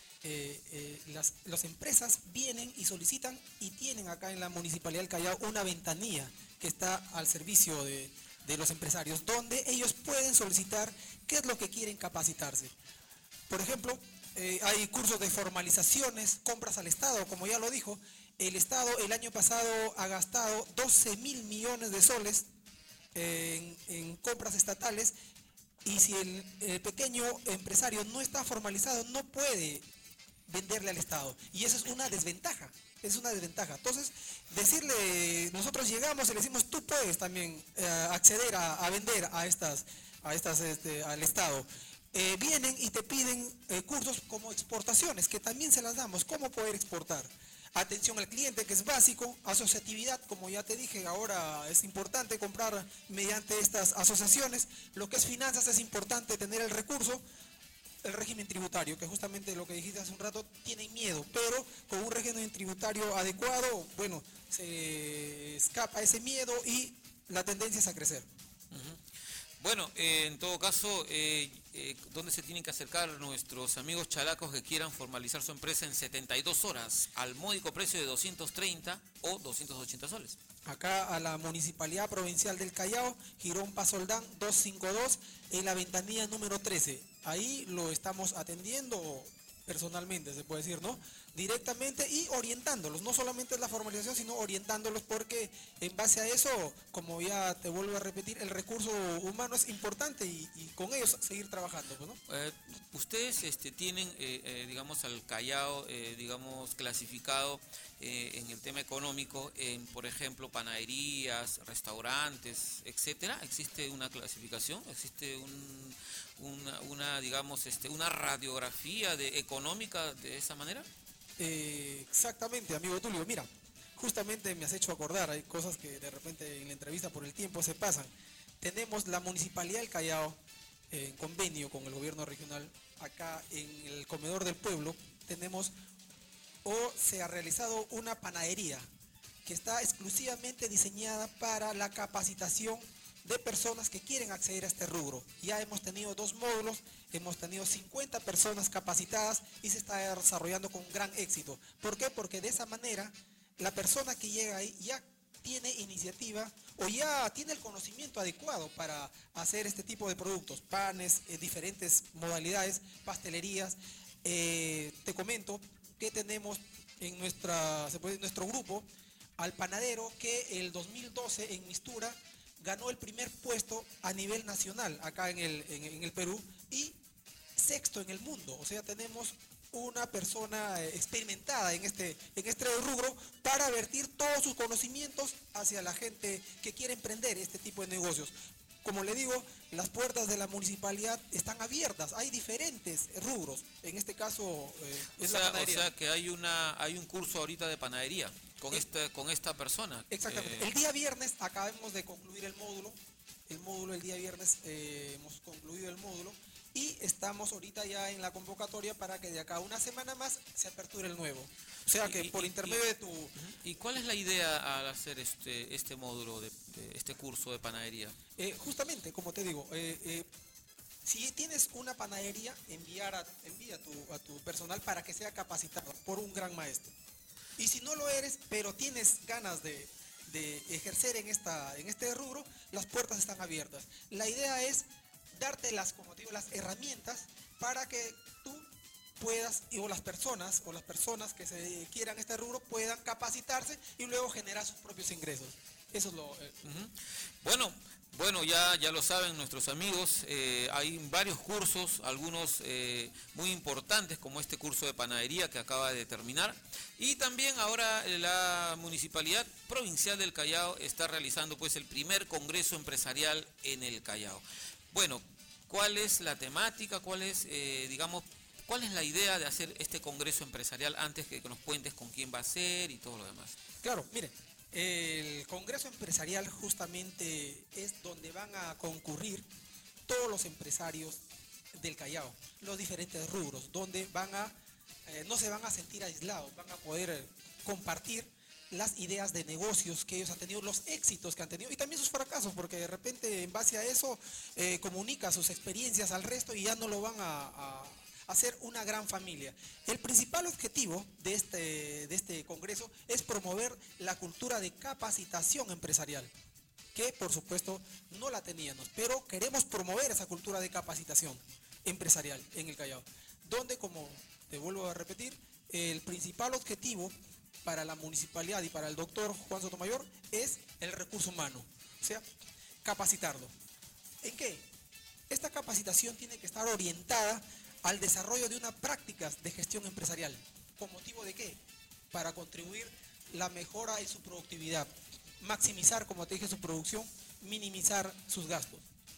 las empresas vienen y solicitan y tienen acá en la Municipalidad del Callao una ventanilla que está al servicio de los empresarios, donde ellos pueden solicitar qué es lo que quieren capacitarse. Por ejemplo, hay cursos de formalizaciones, compras al Estado, como ya lo dijo, el Estado el año pasado ha gastado 12.000 millones de soles en compras estatales. Y si el pequeño empresario no está formalizado, no puede venderle al Estado. Y eso es una desventaja. Entonces, nosotros llegamos y le decimos, tú puedes también acceder a vender al Estado. Vienen y te piden cursos como exportaciones, que también se las damos. ¿Cómo poder exportar? Atención al cliente, que es básico, asociatividad, como ya te dije, ahora es importante comprar mediante estas asociaciones. Lo que es finanzas es importante tener el recurso, el régimen tributario, que justamente lo que dijiste hace un rato, tienen miedo, pero con un régimen tributario adecuado, bueno, se escapa ese miedo y la tendencia es a crecer. Uh-huh. Bueno, en todo caso, ¿dónde se tienen que acercar nuestros amigos chalacos que quieran formalizar su empresa en 72 horas al módico precio de 230 o 280 soles? Acá a la Municipalidad Provincial del Callao, Girón Pasoldán 252, en la ventanilla número 13. Ahí lo estamos atendiendo personalmente, se puede decir, ¿no? Directamente y orientándolos, no solamente es la formalización, sino orientándolos, porque en base a eso, como ya te vuelvo a repetir, el recurso humano es importante y con ellos seguir trabajando, ¿no? Ustedes tienen, digamos, al Callao, digamos, clasificado en el tema económico, en, por ejemplo, panaderías, restaurantes, etcétera. ¿Existe una clasificación? ¿Existe una digamos, una radiografía económica de esa manera? Exactamente, amigo Tulio. Mira, justamente me has hecho acordar, hay cosas que de repente en la entrevista por el tiempo se pasan. Tenemos la Municipalidad del Callao en convenio con el gobierno regional. Acá en el comedor del pueblo tenemos se ha realizado una panadería que está exclusivamente diseñada para la capacitación de personas que quieren acceder a este rubro. Ya hemos tenido 2 módulos, hemos tenido 50 personas capacitadas y se está desarrollando con gran éxito. ¿Por qué? Porque de esa manera la persona que llega ahí ya tiene iniciativa o ya tiene el conocimiento adecuado para hacer este tipo de productos, panes, diferentes modalidades, pastelerías. Te comento que tenemos en nuestro grupo al panadero que el 2012 en Mistura ganó el primer puesto a nivel nacional acá en el Perú y 6º en el mundo. O sea, tenemos una persona experimentada en este rubro para vertir todos sus conocimientos hacia la gente que quiere emprender este tipo de negocios. Como le digo, las puertas de la municipalidad están abiertas, hay diferentes rubros. En este caso es la panadería. O sea que hay un curso ahorita de panadería con esta persona. Exactamente. El día viernes acabamos de concluir el módulo. El día viernes hemos concluido el módulo y estamos ahorita ya en la convocatoria para que de acá a una semana más se aperture el nuevo. O sea que por intermedio de tu... ¿Y cuál es la idea al hacer este módulo, de este curso de panadería? Justamente, como te digo, si tienes una panadería, envía a tu personal para que sea capacitado por un gran maestro. Y si no lo eres, pero tienes ganas de ejercer en este rubro, las puertas están abiertas. La idea es darte las herramientas para que tú puedas, o las personas que se quieran este rubro puedan capacitarse y luego generar sus propios ingresos. Eso es lo... Bueno, ya lo saben nuestros amigos, hay varios cursos, algunos muy importantes como este curso de panadería que acaba de terminar, y también ahora la Municipalidad Provincial del Callao está realizando pues el primer Congreso Empresarial en el Callao. Bueno, ¿cuál es la temática? ¿Cuál es la idea de hacer este Congreso Empresarial antes que nos cuentes con quién va a ser y todo lo demás? Claro, mire. El Congreso Empresarial justamente es donde van a concurrir todos los empresarios del Callao, los diferentes rubros, donde no se van a sentir aislados, van a poder compartir las ideas de negocios que ellos han tenido, los éxitos que han tenido y también sus fracasos, porque de repente en base a eso comunica sus experiencias al resto y ya no lo van a hacer una gran familia. El principal objetivo de este congreso es promover la cultura de capacitación empresarial, que por supuesto no la teníamos, pero queremos promover esa cultura de capacitación empresarial en el Callao, donde, como te vuelvo a repetir, el principal objetivo para la municipalidad y para el doctor Juan Sotomayor es el recurso humano, o sea, capacitarlo. ¿En qué? Esta capacitación tiene que estar orientada al desarrollo de unas prácticas de gestión empresarial. ¿Con motivo de qué? Para contribuir la mejora en su productividad, maximizar, como te dije, su producción, minimizar sus gastos.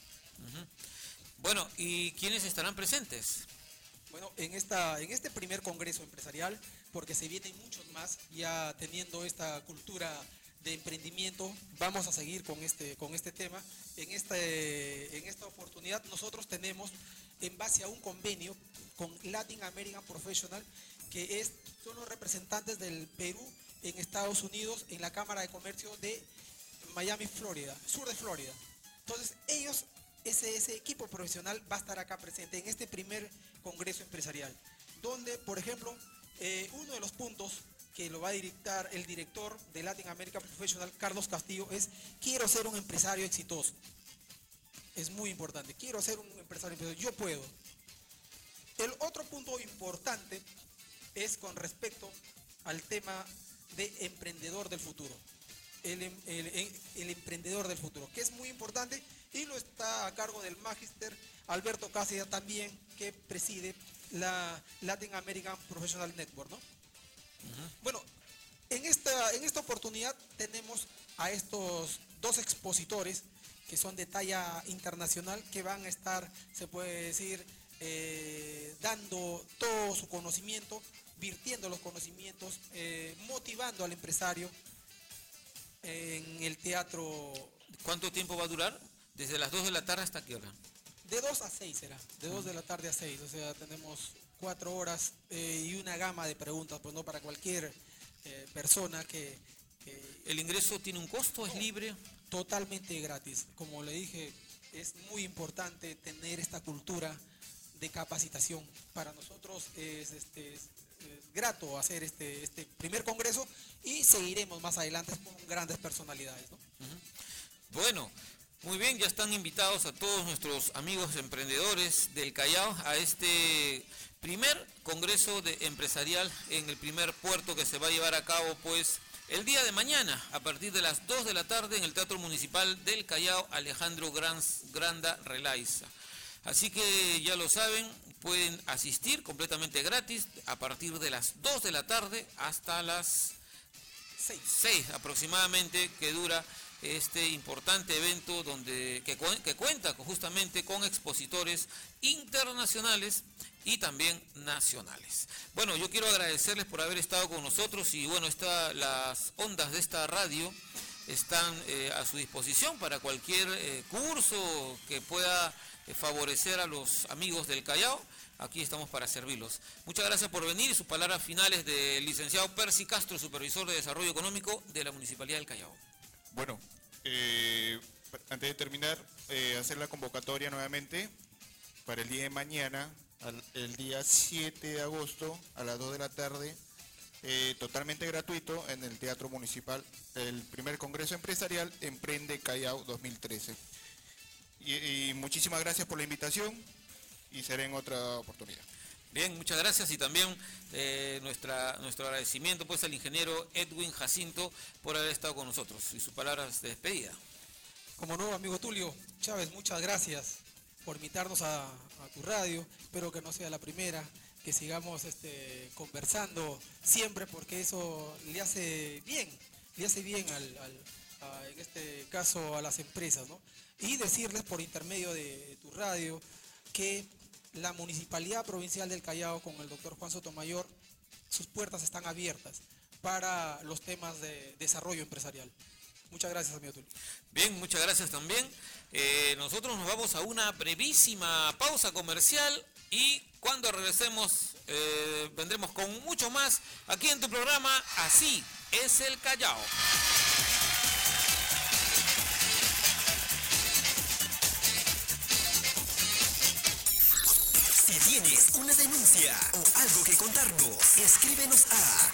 Bueno, ¿y quiénes estarán presentes? Bueno, en este primer congreso empresarial, porque se vienen muchos más, ya teniendo esta cultura de emprendimiento, vamos a seguir con este tema. En esta oportunidad nosotros tenemos, en base a un convenio con Latin American Professional, que son los representantes del Perú en Estados Unidos, en la Cámara de Comercio de Miami, Florida, sur de Florida. Entonces ellos ese equipo profesional va a estar acá presente en este primer congreso empresarial, donde, por ejemplo, uno de los puntos que lo va a dictar el director de Latin American Professional, Carlos Castillo, es: quiero ser un empresario exitoso. Es muy importante, quiero ser un empresario exitoso, yo puedo. El otro punto importante es con respecto al tema de emprendedor del futuro. El emprendedor del futuro, que es muy importante, y lo está a cargo del Magister Alberto Cáceres también, que preside la Latin American Professional Network, ¿no? Bueno, en esta oportunidad tenemos a estos dos expositores que son de talla internacional, que van a estar, se puede decir, dando todo su conocimiento, virtiendo los conocimientos, motivando al empresario en el teatro. ¿Cuánto tiempo va a durar? ¿Desde las 2 de la tarde hasta qué hora? De 2 a 6 será, de 2 de la tarde a 6, o sea, tenemos 4 horas y una gama de preguntas, pues no para cualquier persona que... ¿El ingreso tiene un costo? ¿Es libre? Totalmente gratis. Como le dije, es muy importante tener esta cultura de capacitación. Para nosotros es grato hacer este primer congreso, y seguiremos más adelante con grandes personalidades, ¿no? Bueno, muy bien, ya están invitados a todos nuestros amigos emprendedores del Callao a este primer congreso empresarial en el primer puerto, que se va a llevar a cabo pues el día de mañana a partir de las 2 de la tarde en el Teatro Municipal del Callao Alejandro Granda Relaiza. Así que ya lo saben, pueden asistir completamente gratis a partir de las 2 de la tarde hasta las 6 aproximadamente, que dura este importante evento que cuenta justamente con expositores internacionales y también nacionales. Bueno, yo quiero agradecerles por haber estado con nosotros, y bueno, las ondas de esta radio están a su disposición para cualquier curso que pueda favorecer a los amigos del Callao. Aquí estamos para servirlos. Muchas gracias por venir, y sus palabras finales del licenciado Percy Castro, supervisor de Desarrollo Económico de la Municipalidad del Callao. Bueno, antes de terminar, hacer la convocatoria nuevamente para el día de mañana, el día 7 de agosto a las 2 de la tarde, totalmente gratuito en el Teatro Municipal, el primer Congreso Empresarial Emprende Callao 2013. Y muchísimas gracias por la invitación, y será en otra oportunidad. Bien, muchas gracias, y también nuestro agradecimiento pues al ingeniero Edwin Jacinto por haber estado con nosotros, y sus palabras de despedida. Como no, amigo Tulio Chávez, muchas gracias por invitarnos a tu radio. Espero que no sea la primera, que sigamos conversando siempre, porque eso le hace bien en este caso a las empresas, ¿no? Y decirles por intermedio de tu radio que la Municipalidad Provincial del Callao, con el doctor Juan Sotomayor, sus puertas están abiertas para los temas de desarrollo empresarial. Muchas gracias, amigo Tulio. Bien, muchas gracias también. Nosotros nos vamos a una brevísima pausa comercial, y cuando regresemos vendremos con mucho más aquí en tu programa Así es el Callao. Si tienes una denuncia o algo que contarnos, escríbenos a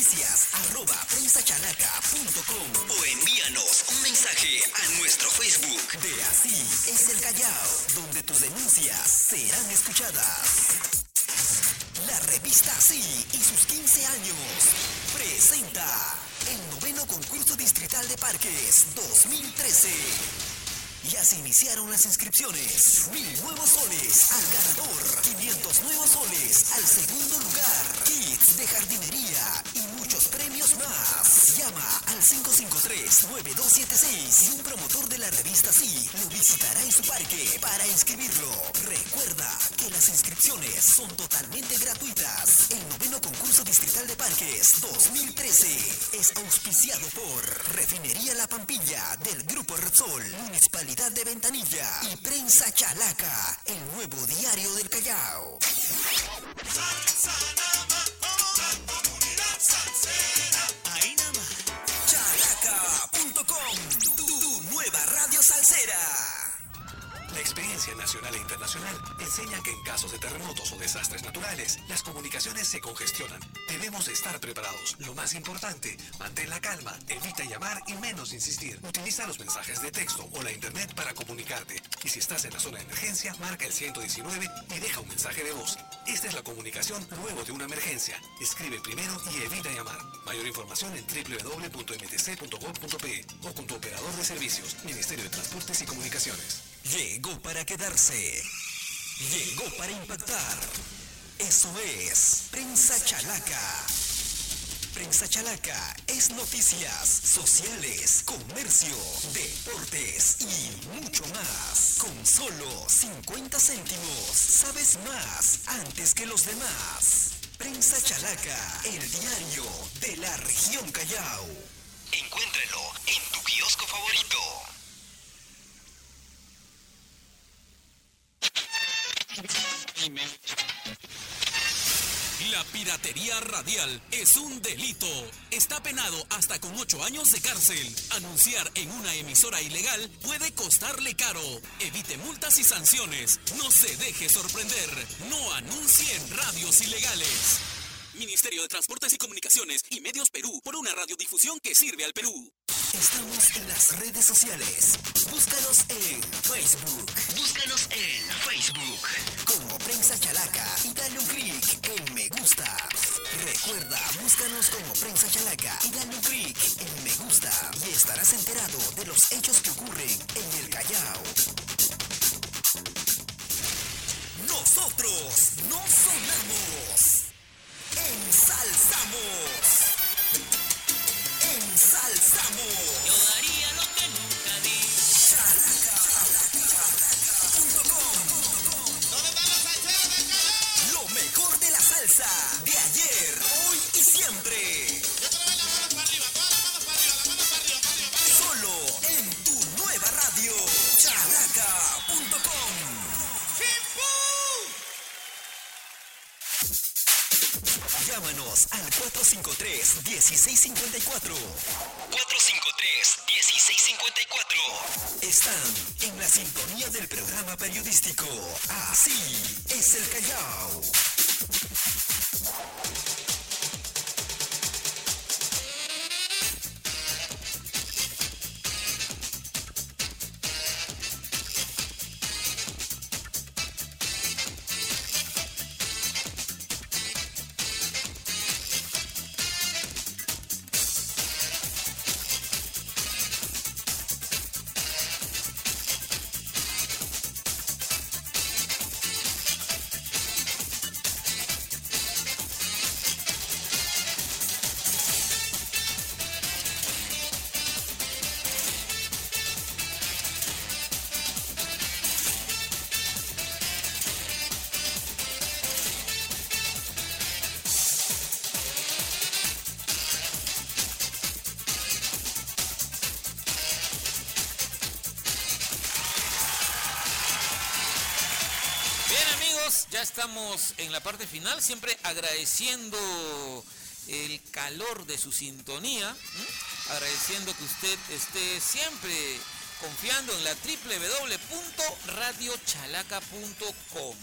noticias@prensachalaca.com o envíanos un mensaje a nuestro Facebook de Así es el Callao, donde tus denuncias serán escuchadas. La revista Así y sus 15 años presenta el 9º concurso distrital de parques 2013. Ya se iniciaron las inscripciones. 1.000 nuevos soles al ganador, 500 nuevos soles al segundo lugar, kits de jardinería y muchos premios más. Llama al 553-9276 y un promotor de la revista Sí lo visitará en su parque para inscribirlo. Recuerda que las inscripciones son totalmente gratuitas. El 9º concurso distrital de parques 2013 es auspiciado por Refinería La Pampilla del Grupo Repsol, Municipalidad de Ventanilla y Prensa Chalaca, el nuevo diario del Callao. Ahí nada más. Chalaca.com, tu nueva radio salsera. La experiencia nacional e internacional enseña que en casos de terremotos o desastres naturales, las comunicaciones se congestionan. Debemos estar preparados. Lo más importante, mantén la calma, evita llamar y menos insistir. Utiliza los mensajes de texto o la internet para comunicarte. Y si estás en la zona de emergencia, marca el 119 y deja un mensaje de voz. Esta es la comunicación luego de una emergencia. Escribe primero y evita llamar. Mayor información en www.mtc.gov.pe o con tu operador de servicios, Ministerio de Transportes y Comunicaciones. Llegó para quedarse. Llegó para impactar. Eso es Prensa Chalaca. Prensa Chalaca es noticias, sociales, comercio, deportes y mucho más. Con solo 50 céntimos, sabes más antes que los demás. Prensa Chalaca, el diario de la región Callao. Encuéntralo en tu kiosco favorito. La piratería radial es un delito. Está penado hasta con 8 años de cárcel. Anunciar en una emisora ilegal puede costarle caro. Evite multas y sanciones. No se deje sorprender. No anuncie en radios ilegales. Ministerio de Transportes y Comunicaciones y Medios Perú, por una radiodifusión que sirve al Perú. Estamos en las redes sociales. Búscanos en Facebook. Búscanos en Facebook como Prensa Chalaca y dale un clic en me gusta. Recuerda, búscanos como Prensa Chalaca y dale un clic en me gusta y estarás enterado de los hechos que ocurren en el Callao. Nosotros no sonamos. Ensalzamos. Ensalzamos. Yo daría lo que nunca di. Chalaca.com. ¿Dónde están los salseros del Callao? Lo mejor de la salsa de ayer, hoy y siempre. Yo te doy las manos para arriba, todas las manos para arriba, las manos para arriba, para arriba, para arriba. Solo en tu nueva radio, chalaca.com. Llámanos al 453-1654. 453-1654. Están en la sintonía del programa periodístico. Así es el Callao. Ya estamos en la parte final, siempre agradeciendo el calor de su sintonía, agradeciendo que usted esté siempre confiando en la www.radiochalaca.com.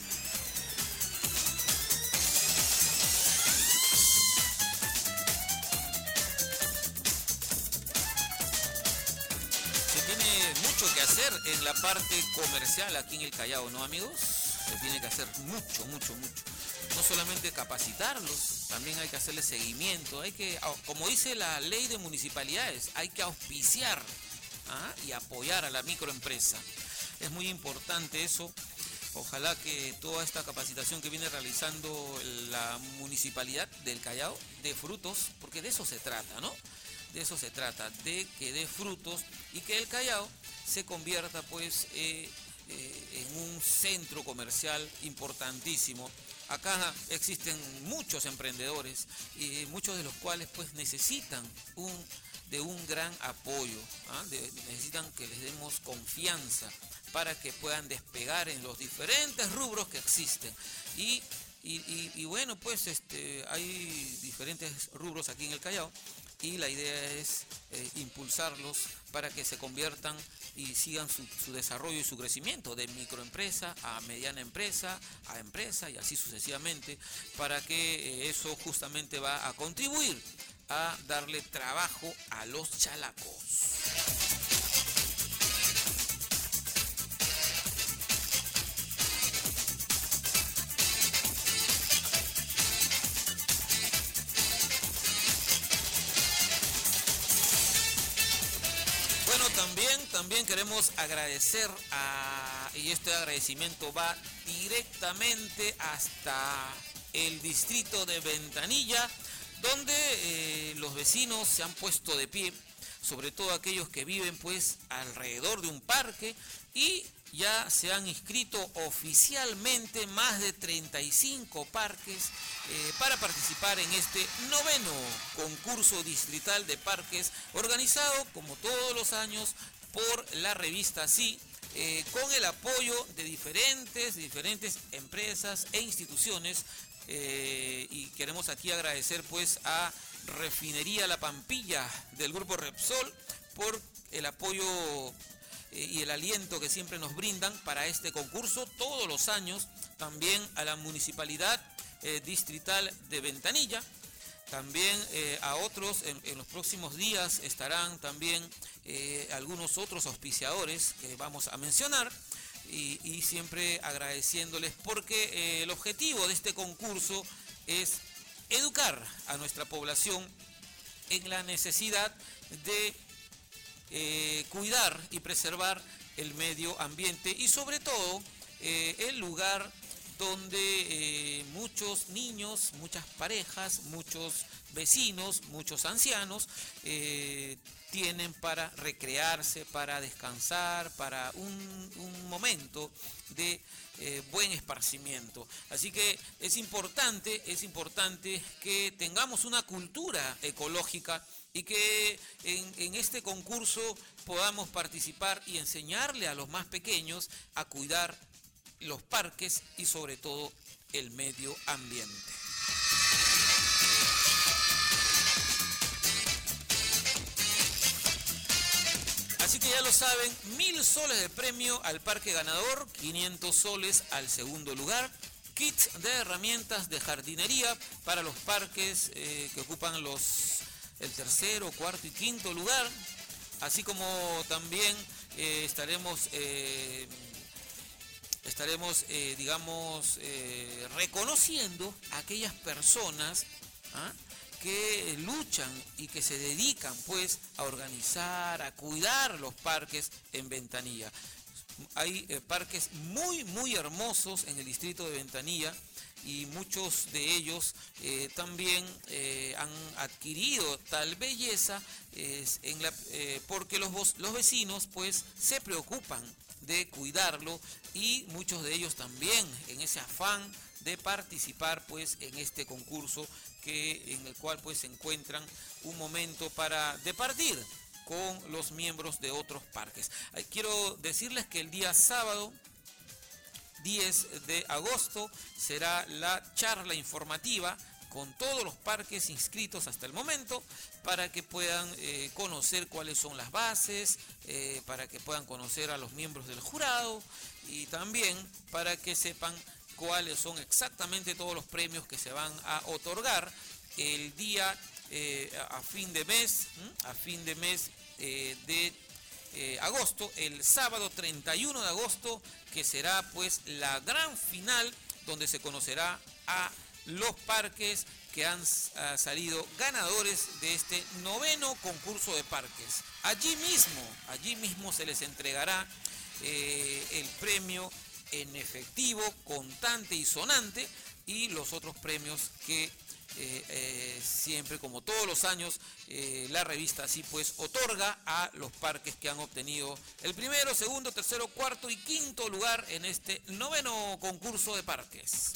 Se tiene mucho que hacer en la parte comercial aquí en el Callao, ¿no, amigos? Se tiene que hacer mucho. No solamente capacitarlos, también hay que hacerles seguimiento, hay que, como dice la ley de municipalidades, hay que auspiciar y apoyar a la microempresa. Es muy importante eso. Ojalá que toda esta capacitación que viene realizando la municipalidad del Callao dé frutos, porque de eso se trata, ¿no? De eso se trata, de que dé frutos y que el Callao se convierta pues en un centro comercial importantísimo. Acá existen muchos emprendedores y muchos de los cuales pues necesitan de un gran apoyo, necesitan que les demos confianza para que puedan despegar en los diferentes rubros que existen. Y bueno, pues hay diferentes rubros aquí en el Callao, y la idea es impulsarlos para que se conviertan y sigan su desarrollo y su crecimiento de microempresa a mediana empresa, a empresa y así sucesivamente, para que eso justamente va a contribuir a darle trabajo a los chalacos. Bueno, también queremos agradecer y este agradecimiento va directamente hasta el distrito de Ventanilla, donde los vecinos se han puesto de pie, sobre todo aquellos que viven pues alrededor de un parque, y ya se han inscrito oficialmente más de 35 parques para participar en este 9º concurso distrital de parques, organizado como todos los años por la revista Sí, con el apoyo de diferentes empresas e instituciones. Y queremos aquí agradecer pues a Refinería La Pampilla del grupo Repsol por el apoyo y el aliento que siempre nos brindan para este concurso todos los años. También a la Municipalidad Distrital de Ventanilla. También a otros, en los próximos días estarán también algunos otros auspiciadores que vamos a mencionar. Y siempre agradeciéndoles porque el objetivo de este concurso es educar a nuestra población en la necesidad de cuidar y preservar el medio ambiente y sobre todo el lugar donde muchos niños, muchas parejas, muchos vecinos, muchos ancianos tienen para recrearse, para descansar, para un momento de buen esparcimiento. Así que es importante que tengamos una cultura ecológica y que en este concurso podamos participar y enseñarle a los más pequeños a cuidar los parques y sobre todo el medio ambiente. Así que ya lo saben, 1.000 soles de premio al parque ganador, 500 soles al segundo lugar, kits de herramientas de jardinería para los parques que ocupan el tercero, cuarto y quinto lugar, así como también estaremos reconociendo a aquellas personas que luchan y que se dedican pues a organizar, a cuidar los parques en Ventanilla. Hay parques muy hermosos en el distrito de Ventanilla y muchos de ellos también han adquirido tal belleza porque los vecinos pues se preocupan de cuidarlo y muchos de ellos también en ese afán de participar pues en este concurso en el cual pues se encuentran un momento para departir con los miembros de otros parques. Quiero decirles que el día sábado 10 de agosto será la charla informativa con todos los parques inscritos hasta el momento para que puedan conocer cuáles son las bases, para que puedan conocer a los miembros del jurado y también para que sepan cuáles son exactamente todos los premios que se van a otorgar el día a fin de mes de agosto, el sábado 31 de agosto, que será pues la gran final donde se conocerá a los parques que han salido ganadores de este 9º concurso de parques. Allí mismo se les entregará el premio en efectivo, contante y sonante, y los otros premios que siempre, como todos los años, la revista Sí pues otorga a los parques que han obtenido el primero, segundo, tercero, cuarto y quinto lugar en este 9º concurso de parques.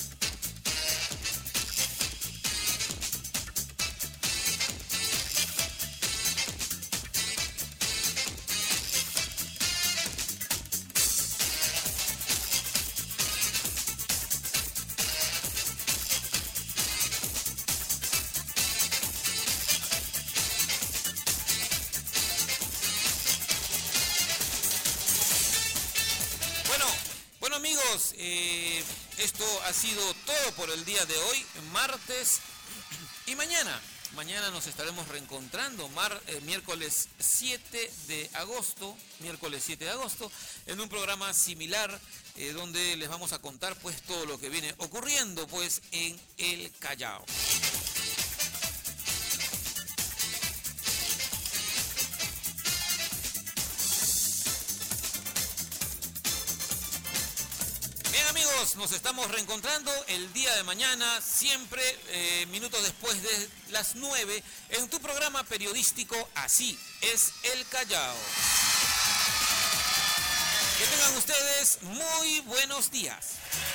amigos, esto ha sido todo por el día de hoy, martes, y mañana nos estaremos reencontrando, miércoles 7 de agosto, en un programa similar, donde les vamos a contar pues todo lo que viene ocurriendo pues en el Callao. Bien amigos, nos estamos reencontrando el día de mañana, siempre minutos después de las 9, en tu programa periodístico Así es el Callao. Que tengan ustedes muy buenos días.